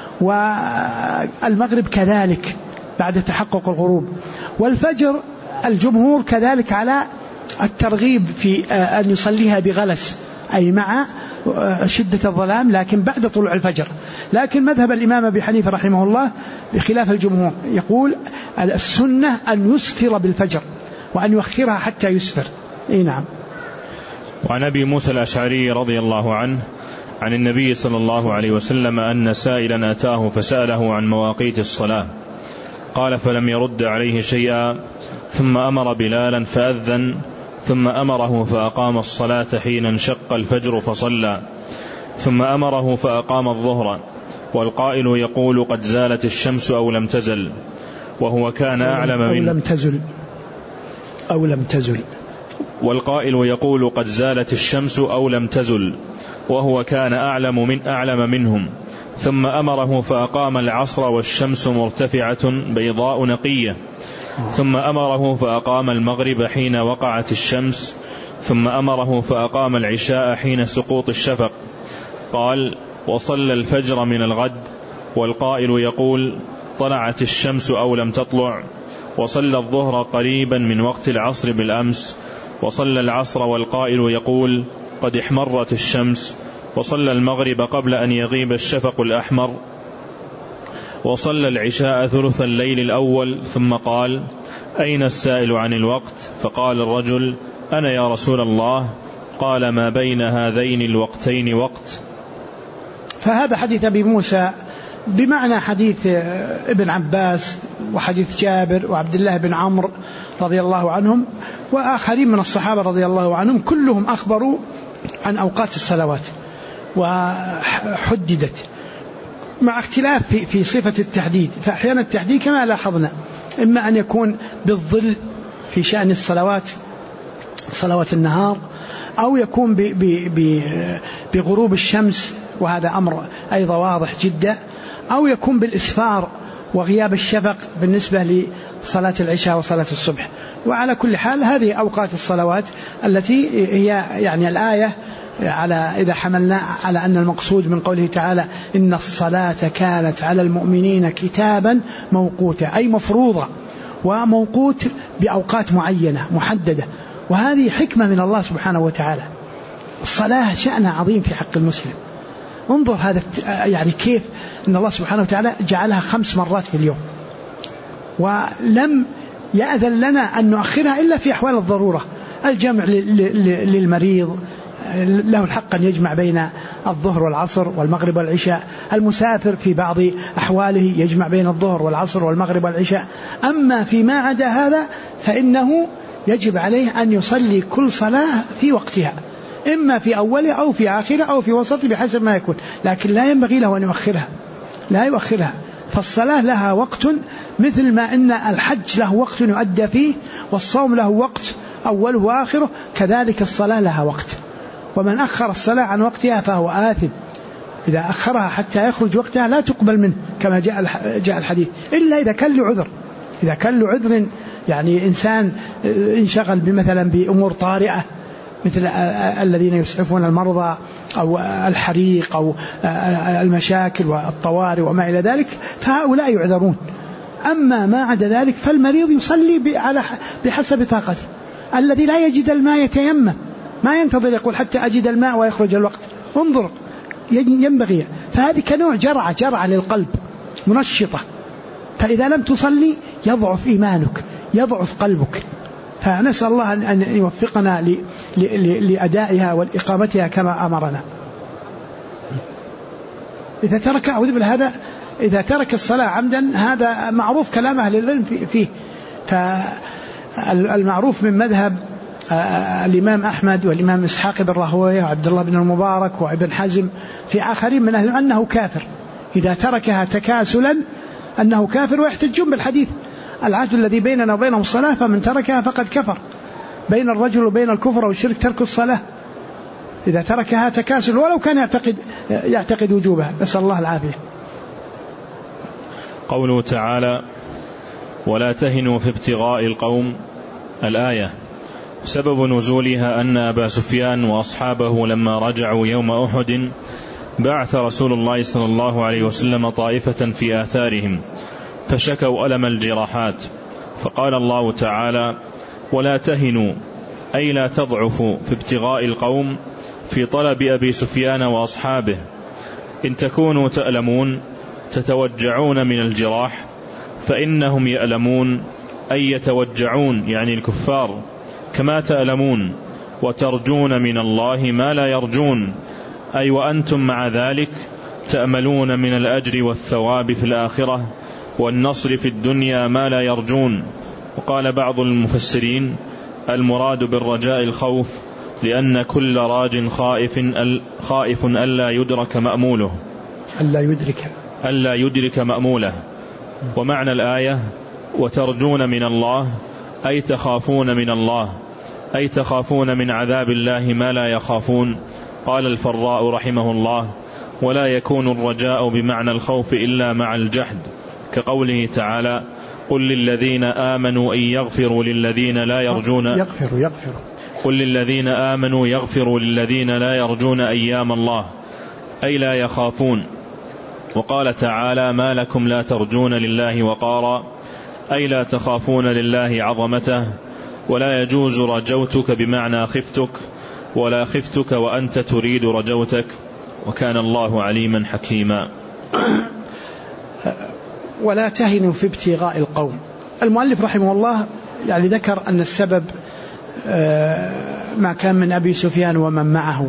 S1: والمغرب كذلك بعد تحقق الغروب، والفجر الجمهور كذلك على الترغيب في أن يصليها بغلس أي مع شدة الظلام لكن بعد طلوع الفجر. لكن مذهب الإمام أبي حنيفة رحمه الله بخلاف الجمهور، يقول السنة أن يسفر بالفجر وأن يؤخرها حتى يسفر. نعم.
S2: وعن أبي موسى الأشعري رضي الله عنه عن النبي صلى الله عليه وسلم أن سائلا أتاه فسأله عن مواقيت الصلاة قال فلم يرد عليه شيئا، ثم أمر بلالا فأذن، ثم أمره فأقام الصلاة حين انشق الفجر فصلى، ثم أمره فأقام الظهر، والقائل يقول قد زالت الشمس أو لم تزل، وهو كان أعلم من
S1: أو لم تزل
S2: والقائل يقول قد زالت الشمس أو لم تزل، وهو كان أعلم منهم. ثم أمره فأقام العصر والشمس مرتفعة بيضاء نقية، ثم أمره فأقام المغرب حين وقعت الشمس، ثم أمره فأقام العشاء حين سقوط الشفق. قال وصلى الفجر من الغد، والقائل يقول طلعت الشمس أو لم تطلع، وصلى الظهر قريبا من وقت العصر بالأمس، وصلى العصر والقائل يقول قد احمرت الشمس، وصلى المغرب قبل أن يغيب الشفق الأحمر، وصلى العشاء ثلث الليل الأول، ثم قال أين السائل عن الوقت؟ فقال الرجل أنا يا رسول الله. قال ما بين هذين الوقتين وقت.
S1: فهذا حديث أبي موسى بمعنى حديث ابن عباس وحديث جابر وعبد الله بن عمرو رضي الله عنهم وآخرين من الصحابة رضي الله عنهم كلهم أخبروا عن أوقات الصلوات وحددت، مع اختلاف في صفة التحديد. فأحيانا التحديد كما لاحظنا إما أن يكون بالظل في شأن الصلوات، صلوات النهار، أو يكون بغروب الشمس، وهذا أمر أيضا واضح جدا، أو يكون بالإسفار وغياب الشفق بالنسبة لصلاة العشاء وصلاة الصبح. وعلى كل حال هذه أوقات الصلوات التي هي يعني الآية على إذا حملنا على أن المقصود من قوله تعالى إن الصلاة كانت على المؤمنين كتابا موقوتا، أي مفروضة وموقوت بأوقات معينة محددة. وهذه حكمة من الله سبحانه وتعالى. الصلاة شأنها عظيم في حق المسلم. انظر هذا يعني كيف أن الله سبحانه وتعالى جعلها 5 مرات في اليوم، ولم يأذن لنا أن نؤخرها إلا في أحوال الضرورة. الجمع للمريض له الحق أن يجمع بين الظهر والعصر والمغرب والعشاء، المسافر في بعض أحواله يجمع بين الظهر والعصر والمغرب والعشاء. أما فيما عدا هذا فإنه يجب عليه أن يصلي كل صلاة في وقتها، إما في أوله أو في آخره أو في وسطه بحسب ما يكون، لكن لا ينبغي له أن يؤخرها، لا يؤخرها. فالصلاة لها وقت، مثل ما إن الحج له وقت يؤدى فيه، والصوم له وقت أوله وآخره، كذلك الصلاة لها وقت. ومن أخر الصلاة عن وقتها فهو آثم. إذا أخرها حتى يخرج وقتها لا تقبل منه، كما جاء الحديث، إلا إذا كان له عذر. إذا كان له عذر، يعني إنسان انشغل مثلا بأمور طارئة مثل الذين يسعفون المرضى أو الحريق أو المشاكل والطوارئ وما إلى ذلك، فهؤلاء يعذرون. أما ما عدا ذلك فالمريض يصلي بحسب طاقته. الذي لا يجد الماء يتيمم، ما ينتظر يقول حتى أجد الماء ويخرج الوقت. انظر، ينبغي. فهذه كنوع جرعة للقلب منشطة، فإذا لم تصلي يضعف إيمانك، يضعف قلبك. فنسأل الله أن يوفقنا لأدائها والإقامتها كما أمرنا. إذا ترك أعوذ بالله هذا، إذا ترك الصلاة عمدا هذا معروف كلام أهل العلم فيه. فالمعروف من مذهب الإمام أحمد والإمام إسحاق بن راهويه وعبد الله بن المبارك وابن حزم في آخرين من أهل أنه كافر إذا تركها تكاسلا، أنه كافر. ويحتجون بالحديث العهد الذي بيننا وبينهم الصلاة، فمن تركها فقد كفر. بين الرجل وبين الكفر والشرك ترك الصلاة إذا تركها تكاسل، ولو كان يعتقد وجوبها. نسأل الله العافية.
S2: قوله تعالى ولا تهنوا في ابتغاء القوم، الآية سبب نزولها أن أبا سفيان وأصحابه لما رجعوا يوم أحد بعث رسول الله صلى الله عليه وسلم طائفة في آثارهم فشكوا ألم الجراحات، فقال الله تعالى ولا تهنوا أي لا تضعفوا في ابتغاء القوم في طلب أبي سفيان وأصحابه، إن تكونوا تألمون تتوجعون من الجراح فإنهم يألمون أي يتوجعون يعني الكفار كما تألمون، وترجون من الله ما لا يرجون أي وأنتم مع ذلك تأملون من الأجر والثواب في الآخرة والنصر في الدنيا ما لا يرجون. وقال بعض المفسرين المراد بالرجاء الخوف، لأن كل راج خائف ألا يدرك مأموله، ألا يدرك مأموله. ومعنى الآية وترجون من الله أي تخافون من الله، أي تخافون من عذاب الله ما لا يخافون. قال الفراء رحمه الله ولا يكون الرجاء بمعنى الخوف إلا مع الجحد، كقوله تعالى قل للذين آمنوا أن يغفروا للذين لا يرجون قل للذين آمنوا يغفروا للذين لا يرجون أيام الله أي لا يخافون. وقال تعالى ما لكم لا ترجون لله وقارا أي لا تخافون لله عظمته. ولا يجوز رجوتك بمعنى خفتك، ولا خفتك وأنت تريد رجوتك، وكان الله عليما حكيما.
S1: ولا تهنوا في ابتغاء القوم. المؤلف رحمه الله يعني ذكر أن السبب ما كان من أبي سفيان ومن معه،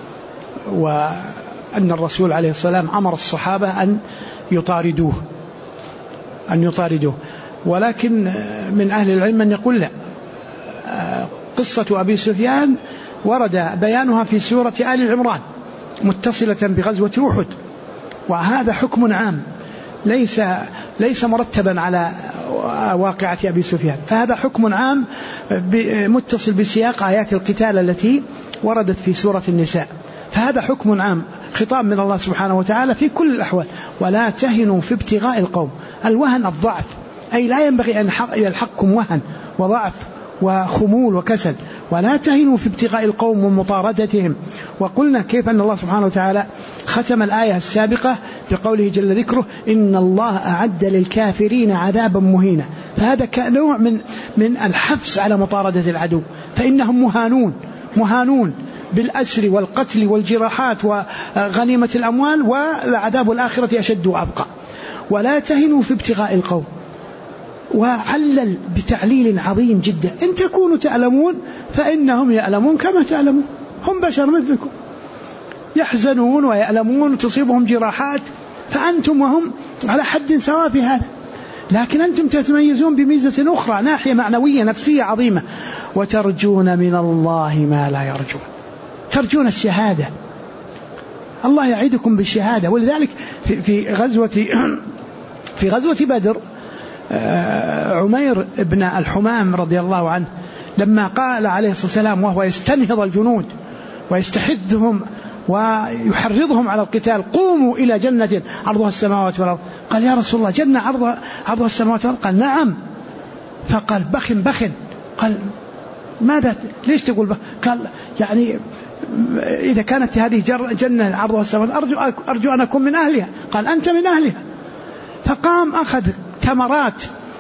S1: وأن الرسول عليه الصلاة والسلام أمر الصحابة أن يطاردوه. ولكن من أهل العلم من يقول لا، قصة أبي سفيان ورد بيانها في سورة آل عمران متصلة بغزوة أحد، وهذا حكم عام ليس مرتبا على واقعة أبي سفيان، فهذا حكم عام متصل بسياق آيات القتال التي وردت في سورة النساء، فهذا حكم عام خطاب من الله سبحانه وتعالى في كل الأحوال. ولا تهنوا في ابتغاء القوم، الوهن الضعف، أي لا ينبغي أن يلحقكم وهن وضعف وخمول وكسل، ولا تهنوا في ابتغاء القوم ومطاردتهم. وقلنا كيف أن الله سبحانه وتعالى ختم الآية السابقة بقوله جل ذكره إن الله أعد للكافرين عذابا مهينا، فهذا كنوع من الحفز على مطاردة العدو، فإنهم مهانون بالأسر والقتل والجراحات وغنيمة الأموال، والعذاب الآخرة أشد وأبقى. ولا تهنوا في ابتغاء القوم، وعلل بتعليل عظيم جدا، إن تكونوا تعلمون فإنهم يعلمون كما تعلمون، هم بشر مثلكم يحزنون ويألمون وتصيبهم جراحات، فأنتم وهم على حد سواء في هذا، لكن أنتم تتميزون بميزة أخرى، ناحية معنوية نفسية عظيمة، وترجون من الله ما لا يرجون، ترجون الشهادة، الله يعيدكم بالشهادة. ولذلك في غزوة بدر عمير بن الحمام رضي الله عنه لما قال عليه الصلاة والسلام وهو يستنهض الجنود ويستحثهم ويحرضهم على القتال قوموا إلى جنة عرضها السماوات والأرض، قال يا رسول الله جنة عرضها السماوات والأرض؟ قال نعم. فقال بخن. قال ماذا ليش تقول بخن؟ قال يعني إذا كانت هذه جنة عرضها السماوات أرجو أن أكون من أهلها. قال أنت من أهلها. فقام أخذ تمرات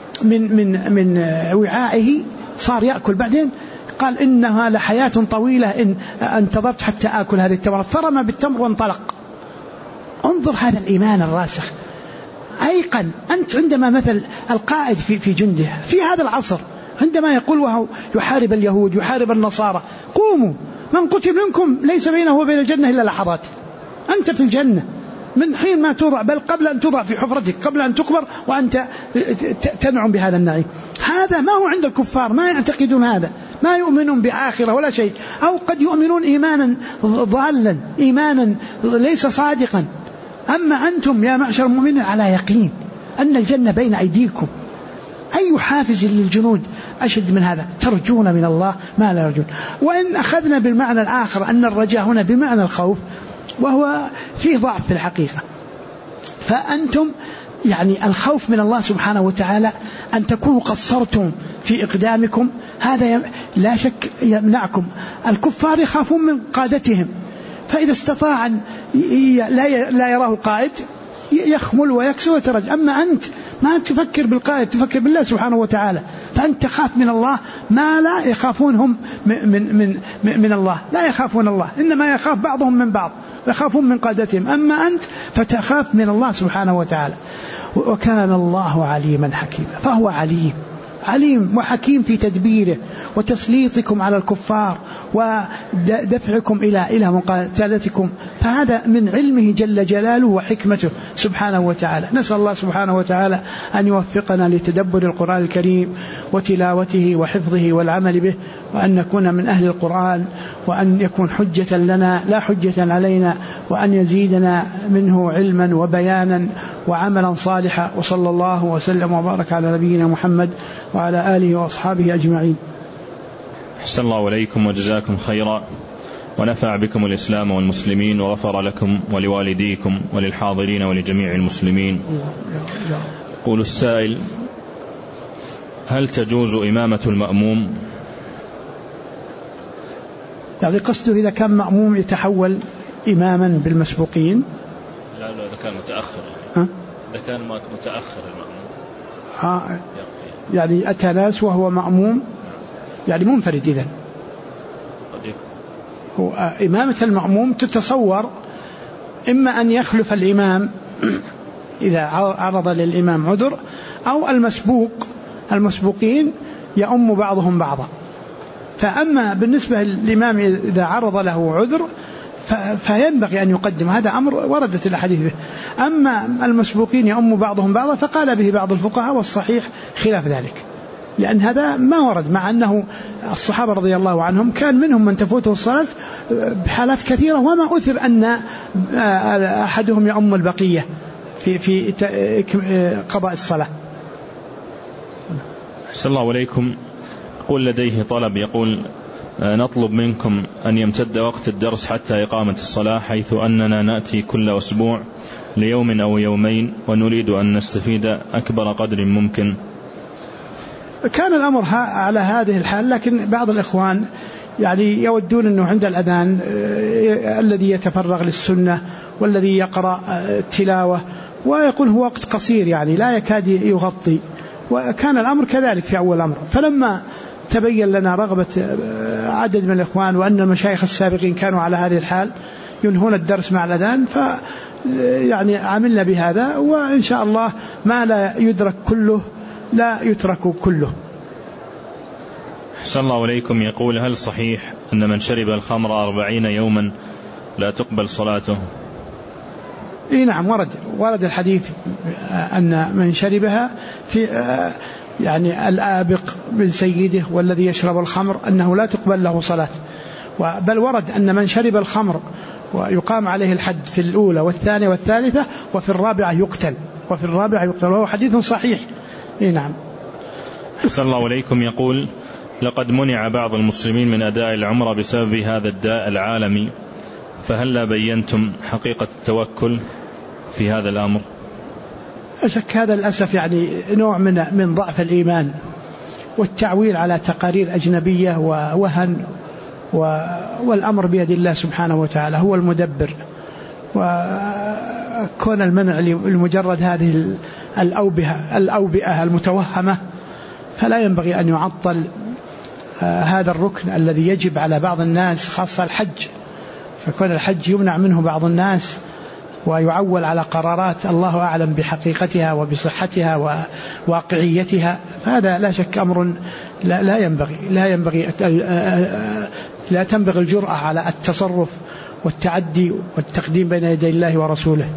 S1: من وعائه صار يأكل، بعدين قال إنها لحياة طويلة إن انتظرت حتى آكل هذه التمرات، فرمى بالتمر وانطلق. انظر هذا الإيمان الراسخ، أيقن أنت عندما مثل القائد في جنده في هذا العصر عندما يقول وهو يحارب اليهود يحارب النصارى قوموا من قتل منكم ليس بينه وبين الجنة إلا لحظات، أنت في الجنة من حين ما توضع، بل قبل أن توضع في حفرتك، قبل أن تقبر وأنت تنعم بهذا النعيم. هذا ما هو عند الكفار، ما يعتقدون هذا، ما يؤمنون بآخرة ولا شيء، أو قد يؤمنون إيمانا ضالا، إيمانا ليس صادقا. أما أنتم يا معشر المؤمنين على يقين أن الجنة بين أيديكم، أي حافز للجنود أشد من هذا؟ ترجون من الله ما لا يرجون. وإن أخذنا بالمعنى الآخر أن الرجاء هنا بمعنى الخوف، وهو فيه ضعف في الحقيقة، فأنتم يعني الخوف من الله سبحانه وتعالى أن تكونوا قصرتم في إقدامكم، هذا لا شك يمنعكم. الكفار يخافون من قادتهم، فإذا استطاع لا يراه القائد يخمل ويكسر ويترجع. أما أنت ما تفكر بالقائد، تفكر بالله سبحانه وتعالى، فأنت تخاف من الله ما لا يخافونهم من الله، لا يخافون الله، إنما يخاف بعضهم من بعض، يخافون من قادتهم. أما أنت فتخاف من الله سبحانه وتعالى. وكان الله عليما حكيما، فهو عليم وحكيم في تدبيره وتسليطكم على الكفار ودفعكم إلى مقاتلتكم، فهذا من علمه جل جلاله وحكمته سبحانه وتعالى. نسأل الله سبحانه وتعالى أن يوفقنا لتدبر القرآن الكريم وتلاوته وحفظه والعمل به، وأن نكون من أهل القرآن، وأن يكون حجة لنا لا حجة علينا، وأن يزيدنا منه علما وبيانا وعملا صالحا. وصلى الله وسلم وبارك على نبينا محمد وعلى آله وأصحابه أجمعين.
S2: أحسن الله إليكم وجزاكم خيرا، ونفع بكم الإسلام والمسلمين، وغفر لكم ولوالديكم وللحاضرين ولجميع المسلمين. يقول السائل: هل تجوز إمامة المأموم؟
S1: يعني قصده إذا كان مأموم يتحول إماما بالمسبوقين؟
S2: لا إذا كان متأخر، إذا كان متأخر المأموم
S1: يعني أتى ناس وهو مأموم يعني منفرد، إذن هو إمامة المأموم تتصور إما أن يخلف الإمام إذا عرض للإمام عذر، أو المسبوقين يؤم بعضهم بعضا. فأما بالنسبة للإمام إذا عرض له عذر فينبغي أن يقدم، هذا أمر وردت الأحاديث به. أما المسبوقين يؤم بعضهم بعضا فقال به بعض الفقهاء، والصحيح خلاف ذلك، لأن هذا ما ورد، مع أنه الصحابة رضي الله عنهم كان منهم من تفوته الصلاة بحالات كثيرة وما أثر أن أحدهم يؤم البقية في قضاء الصلاة.
S2: أحسن الله عليكم. يقول لديه طلب، يقول نطلب منكم أن يمتد وقت الدرس حتى إقامة الصلاة، حيث أننا نأتي كل أسبوع ليوم أو يومين ونريد أن نستفيد أكبر قدر ممكن.
S1: كان الأمر على هذه الحال، لكن بعض الإخوان يعني يودون أنه عند الأذان الذي يتفرغ للسنة والذي يقرأ التلاوة ويقول هو وقت قصير يعني لا يكاد يغطي، وكان الأمر كذلك في أول الأمر. فلما تبين لنا رغبة عدد من الإخوان وأن المشايخ السابقين كانوا على هذه الحال ينهون الدرس مع الأذان، يعني عملنا بهذا، وإن شاء الله ما لا يدرك كله لا يترك كله.
S2: أحسن الله عليكم. يقول هل صحيح أن من شرب الخمر 40 يوما لا تقبل صلاته؟
S1: نعم، ورد الحديث أن من شربها في يعني الآبق من سيده والذي يشرب الخمر أنه لا تقبل له صلاة، بل ورد أن من شرب الخمر ويقام عليه الحد في الأولى والثانية والثالثة وفي الرابعة يقتل، وهو حديث صحيح. نعم.
S2: أحسن الله عليكم. يقول لقد منع بعض المسلمين من أداء العمرة بسبب هذا الداء العالمي، فهل بينتم حقيقة التوكل في هذا الأمر؟
S1: أشك هذا للأسف يعني نوع من ضعف الإيمان والتعويل على تقارير أجنبية ووهن، والأمر بيد الله سبحانه وتعالى هو المدبر. وكون المنع لمجرد هذه الأوبئة المتوهمة فلا ينبغي أن يعطل هذا الركن الذي يجب على بعض الناس، خاصة الحج، فكون الحج يمنع منه بعض الناس ويعول على قرارات الله أعلم بحقيقتها وبصحتها وواقعيتها، فهذا لا شك أمر لا تنبغي الجرأة على التصرف والتعدي والتقديم بين يدي الله ورسوله.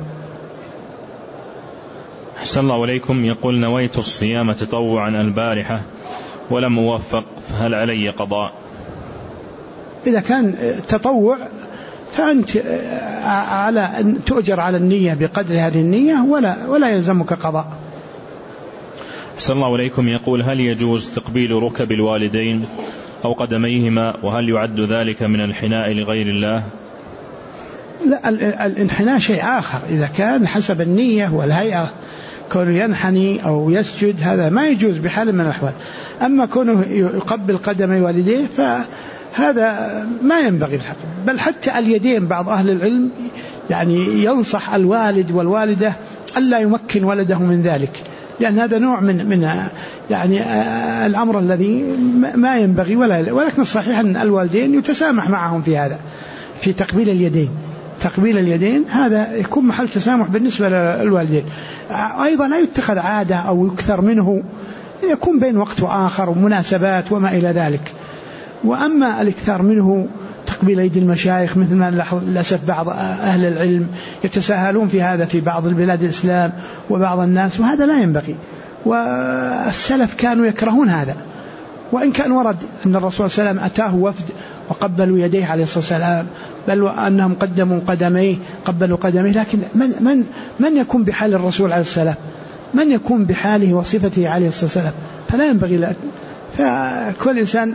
S2: أحسن الله عليكم. يقول نويت الصيام تطوعا البارحة ولم أوفق، فهل علي قضاء؟
S1: إذا كان تطوع فأنت على أن تؤجر على النية بقدر هذه النية ولا يلزمك قضاء.
S2: أحسن الله عليكم. يقول هل يجوز تقبيل ركب الوالدين أو قدميهما، وهل يعد ذلك من الحناء لغير الله؟
S1: لا، الانحناء شيء آخر، إذا كان حسب النية والهيئة كونه ينحني أو يسجد هذا ما يجوز بحال من الأحوال. أما كونه يقبل قدمي والديه فهذا ما ينبغي الحق، بل حتى اليدين بعض أهل العلم يعني ينصح الوالد والوالدة ألا يمكن ولده من ذلك، لأن هذا نوع من يعني الأمر الذي ما ينبغي ولكن الصحيح أن الوالدين يتسامح معهم في هذا، في تقبيل اليدين هذا يكون محل تسامح بالنسبة للوالدين. أيضا لا يتخذ عادة أو يكثر منه، يكون بين وقت وآخر ومناسبات وما إلى ذلك. وأما الإكثار منه تقبيل أيدي المشايخ مثل ما للأسف بعض أهل العلم يتساهلون في هذا في بعض البلاد الإسلام وبعض الناس، وهذا لا ينبغي، والسلف كانوا يكرهون هذا. وإن كان ورد أن الرسول صلى الله عليه وسلم أتاه وفد وقبلوا يديه عليه الصلاة والسلام، بل وأنهم قدموا قدميه قبلوا قدميه، لكن من يكون بحال الرسول عليه السلام، من يكون بحاله وصفته عليه الصلاة والسلام؟ فلا ينبغي فكل إنسان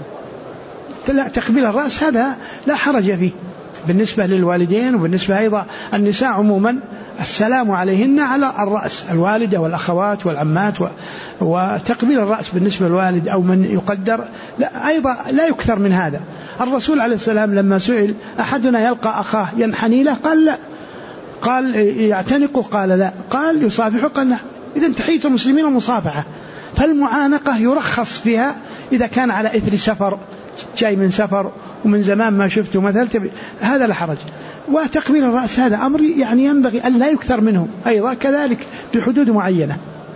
S1: تقبيل الرأس هذا لا حرج فيه بالنسبة للوالدين، وبالنسبة أيضا النساء عموما السلام عليهن على الرأس، الوالدة والأخوات والعمات، وتقبيل الرأس بالنسبة للوالد أو من يقدر أيضا لا يكثر من هذا. الرسول عليه السلام لما سئل أحدنا يلقى أخاه ينحني له قال لا، قال يعتنقه قال لا، قال يصافحه قال لا. إذن تحية المسلمين مصافحة، فالمعانقة يرخص فيها إذا كان على إثر سفر، جاي من سفر ومن زمان ما شفته مثلا هذا لا حرج. وتقبيل الرأس هذا أمر يعني ينبغي أن لا يكثر منه أيضا كذلك بحدود معينة.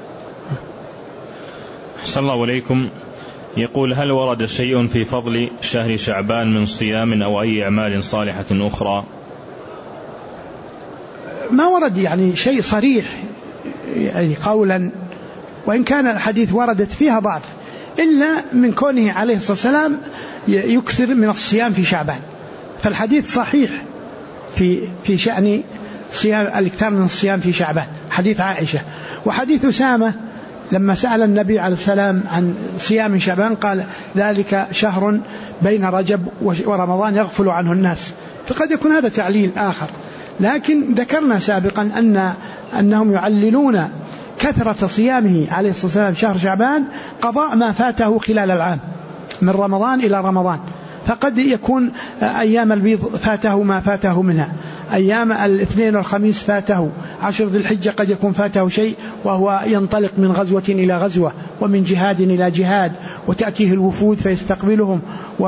S2: أحسن الله عليكم. يقول هل ورد شيء في فضل شهر شعبان من صيام أو أي أعمال صالحة أخرى؟
S1: ما ورد يعني شيء صريح يعني قولا، وإن كان الحديث وردت فيها ضعف، إلا من كونه عليه الصلاة والسلام يكثر من الصيام في شعبان. فالحديث صحيح في شأن صيام الإكثار من الصيام في شعبان، حديث عائشة. وحديث أسامة لما سأل النبي عليه السلام عن صيام شعبان قال ذلك شهر بين رجب ورمضان يغفل عنه الناس، فقد يكون هذا تعليل آخر. لكن ذكرنا سابقا أنهم يعللون كثرة صيامه عليه الصلاة والسلام شهر شعبان قضاء ما فاته خلال العام من رمضان إلى رمضان، فقد يكون أيام البيض فاته ما فاته منها، أيام الاثنين والخميس فاته، 10 ذي الحجة قد يكون فاته شيء وهو ينطلق من غزوة إلى غزوة ومن جهاد إلى جهاد، وتأتيه الوفود فيستقبلهم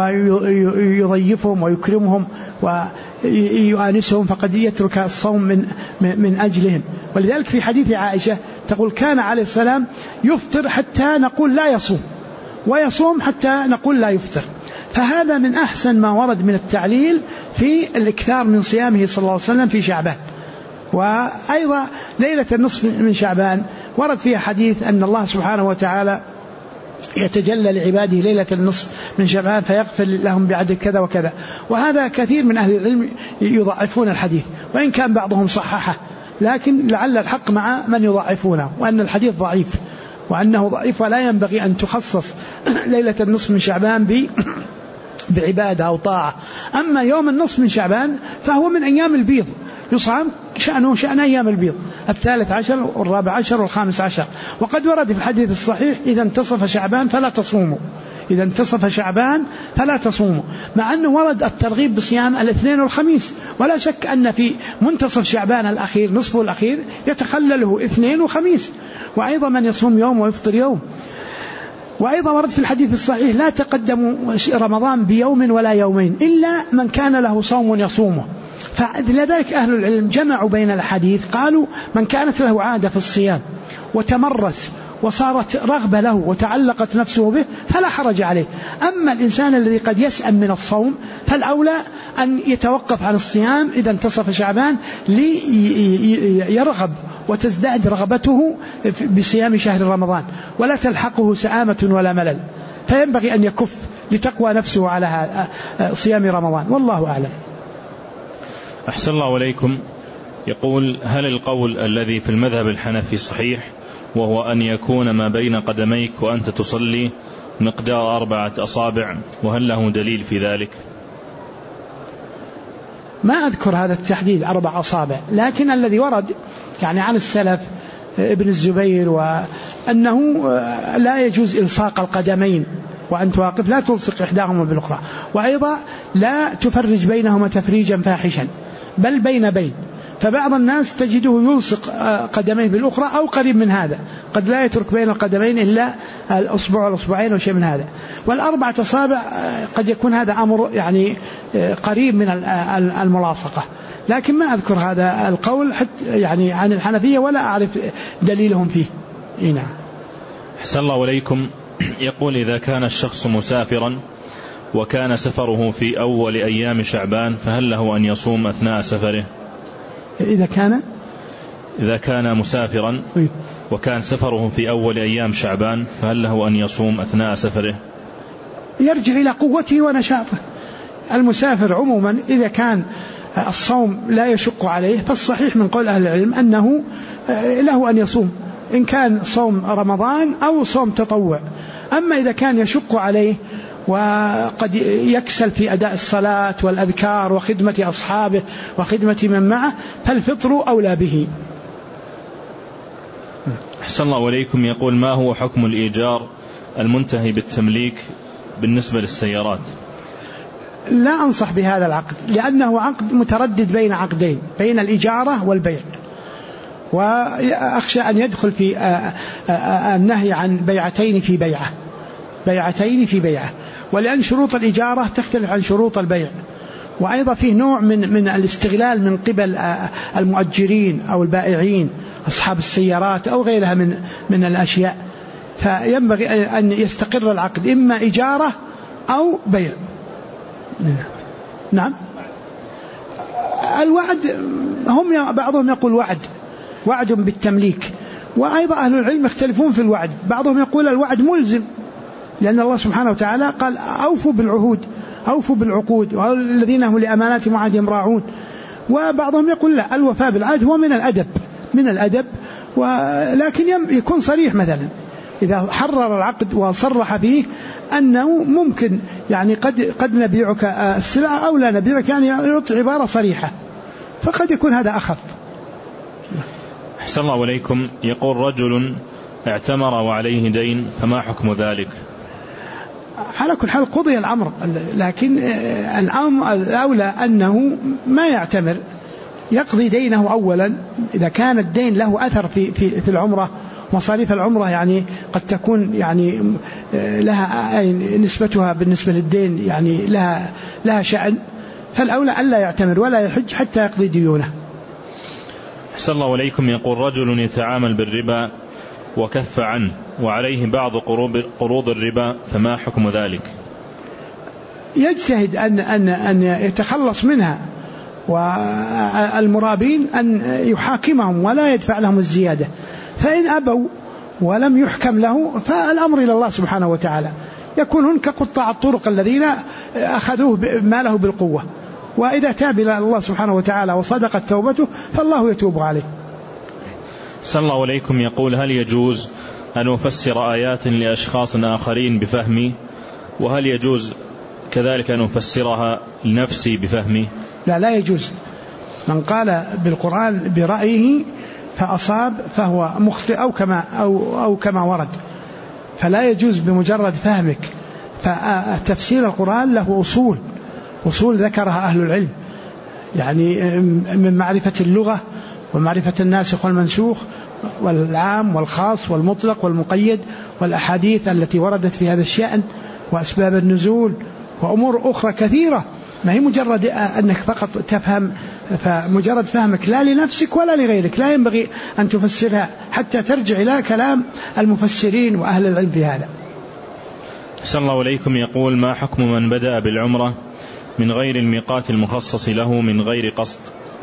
S1: ويضيفهم ويكرمهم ويؤانسهم، فقد يترك الصوم من أجلهم. ولذلك في حديث عائشة تقول كان عليه السلام يفطر حتى نقول لا يصوم، ويصوم حتى نقول لا يفطر. فهذا من أحسن ما ورد من التعليل في الإكثار من صيامه صلى الله عليه وسلم في شعبان. وأيضا ليلة النصف من شعبان ورد فيها حديث أن الله سبحانه وتعالى يتجلى لعباده ليلة النصف من شعبان فيغفر لهم بعدد كذا وكذا، وهذا كثير من أهل العلم يضعفون الحديث، وإن كان بعضهم صححه، لكن لعل الحق مع من يضعفونه، وأن الحديث ضعيف وأنه ضعيف، ولا ينبغي أن تخصص ليلة النصف من شعبان بعبادة أو طاعة. أما يوم النصف من شعبان فهو من أيام البيض، يصام شأنه شأن أيام البيض، 13 و14 و15. وقد ورد في الحديث الصحيح إذا انتصف شعبان فلا تصوموا، إذا انتصف شعبان فلا تصوموا، مع أنه ورد الترغيب بصيام الاثنين والخميس، ولا شك أن في منتصف شعبان الأخير نصفه الأخير يتخلله اثنين وخميس، وأيضا من يصوم يوم ويفطر يوم. وأيضا ورد في الحديث الصحيح لا تقدموا رمضان بيوم ولا يومين إلا من كان له صوم يصومه. فلذلك أهل العلم جمعوا بين الحديث، قالوا من كانت له عادة في الصيام وتمرس وصارت رغبة له وتعلقت نفسه به فلا حرج عليه. أما الإنسان الذي قد يسأم من الصوم فالأولى أن يتوقف عن الصيام إذا انتصف شعبان ليرغب وتزداد رغبته بصيام شهر رمضان، ولا تلحقه سآمة ولا ملل، فينبغي أن يكف لتقوى نفسه على صيام رمضان، والله أعلم.
S2: أحسن الله عليكم. يقول هل القول الذي في المذهب الحنفي صحيح، وهو أن يكون ما بين قدميك وأنت تصلي مقدار 4 أصابع، وهل له دليل في ذلك؟
S1: ما أذكر هذا التحديد 4 أصابع، لكن الذي ورد يعني عن السلف ابن الزبير وأنه لا يجوز إلصاق القدمين وأن تواقف، لا تلصق إحداهما بالأخرى، وأيضا لا تفرج بينهما تفريجا فاحشا بل بين، فبعض الناس تجده يلصق قدميه بالأخرى أو قريب من هذا، قد لا يترك بين القدمين إلا الأصبع والأصبعين وشيء من هذا. وال4 أصابع قد يكون هذا أمر يعني قريب من الملاصقة، لكن ما أذكر هذا القول حتى يعني عن الحنفية ولا أعرف دليلهم فيه. نعم.
S2: أحسن الله عليكم. يقول إذا كان الشخص مسافرا وكان سفره في أول أيام شعبان فهل له أن يصوم أثناء سفره؟ إذا كان مسافرا وكان سفره في أول أيام شعبان فهل له أن يصوم أثناء سفره؟
S1: يرجع إلى قوته ونشاطه. المسافر عموما إذا كان الصوم لا يشق عليه فالصحيح من قول أهل العلم أنه له أن يصوم، إن كان صوم رمضان أو صوم تطوع. أما إذا كان يشق عليه وقد يكسل في أداء الصلاة والأذكار وخدمة أصحابه وخدمة من معه فالفطر أولى به.
S2: أحسن الله عليكم. يقول ما هو حكم الإيجار المنتهي بالتمليك بالنسبة للسيارات؟
S1: لا أنصح بهذا العقد، لأنه عقد متردد بين عقدين، بين الإجارة والبيع، وأخشى أن يدخل في النهي عن بيعتين في بيعة، ولأن شروط الإجارة تختلف عن شروط البيع، وأيضا فيه نوع من الاستغلال من قبل المؤجرين أو البائعين أصحاب السيارات أو غيرها من الأشياء، فينبغي أن يستقر العقد إما إجارة أو بيع. نعم. الوعد بعضهم يقول وعد بالتمليك، وأيضا أهل العلم يختلفون في الوعد. بعضهم يقول الوعد ملزم، لأن الله سبحانه وتعالى قال أوفوا بالعهود أوفوا بالعقود والذين هم لأماناتهم وعهدهم راعون. وبعضهم يقول لا، الوفاء بالعهد هو من الأدب، ولكن يكون صريح، مثلا إذا حرر العقد وصرح فيه أنه ممكن يعني قد نبيعك السلعة أو لا نبيعك، يعني يعطي عبارة صريحة، فقد يكون هذا أخف.
S2: أحسن الله إليكم. يقول رجل اعتمر وعليه دين، فما حكم ذلك؟
S1: على كل حال قضي الأمر، لكن الأولى أنه ما يعتمر، يقضي دينه أولا. إذا كان الدين له أثر في العمرة، مصاريف العمرة يعني قد تكون يعني لها نسبتها بالنسبة للدين يعني لها شأن، فالأولى ألا يعتمر ولا يحج حتى يقضي ديونه.
S2: أحسن الله إليكم. يقول رجل يتعامل بالربا وكف عنه وعليه بعض قروض الربا، فما حكم ذلك؟
S1: يجتهد أن يتخلص منها، والمرابين أن يحاكمهم ولا يدفع لهم الزيادة، فإن أبوا ولم يحكم له فالأمر إلى الله سبحانه وتعالى، يكونون كقطاع الطرق الذين أخذوه ماله بالقوة، وإذا تاب إلى الله سبحانه وتعالى وصدقت توبته فالله يتوب عليه.
S2: صلى الله عليكم. يقول هل يجوز أن أفسر آيات لأشخاص آخرين بفهمي، وهل يجوز كذلك أن أفسرها لنفسي بفهمي؟
S1: لا يجوز. من قال بالقرآن برأيه فأصاب فهو مخطئ أو كما ورد، فلا يجوز بمجرد فهمك. فتفسير القرآن له أصول ذكرها أهل العلم، يعني من معرفة اللغة ومعرفة الناسخ والمنسوخ والعام والخاص والمطلق والمقيد والأحاديث التي وردت في هذا الشأن وأسباب النزول وأمور أخرى كثيرة، ما هي مجرد أنك فقط تفهم. فمجرد فهمك لا لنفسك ولا لغيرك لا ينبغي أن تفسرها حتى ترجع إلى كلام المفسرين وأهل العلم في هذا.
S2: أحسن الله إليكم. يقول ما حكم من بدأ بالعمرة من غير الميقات المخصص له من غير قصد؟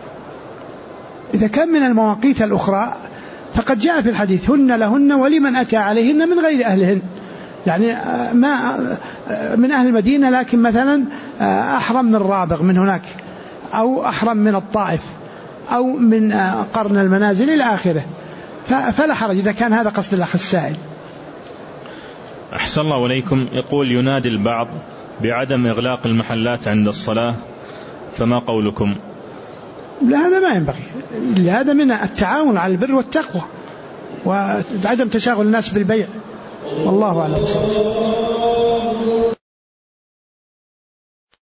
S1: إذا كان من المواقيت الأخرى فقد جاء في الحديث هن لهن ولمن أتى عليهن من غير أهلهن، يعني ما من أهل المدينة لكن مثلا أحرم من رابغ من هناك، أو أحرم من الطائف، أو من قرن المنازل إلى آخره، فلا حرج إذا كان هذا قصد الأخ السائل.
S2: أحسن الله إليكم. يقول ينادي البعض بعدم إغلاق المحلات عند الصلاة، فما قولكم؟
S1: لا، هذا ما ينبغي، هذا من التعاون على البر والتقوى وعدم تشاغل الناس بالبيع، والله أعلم.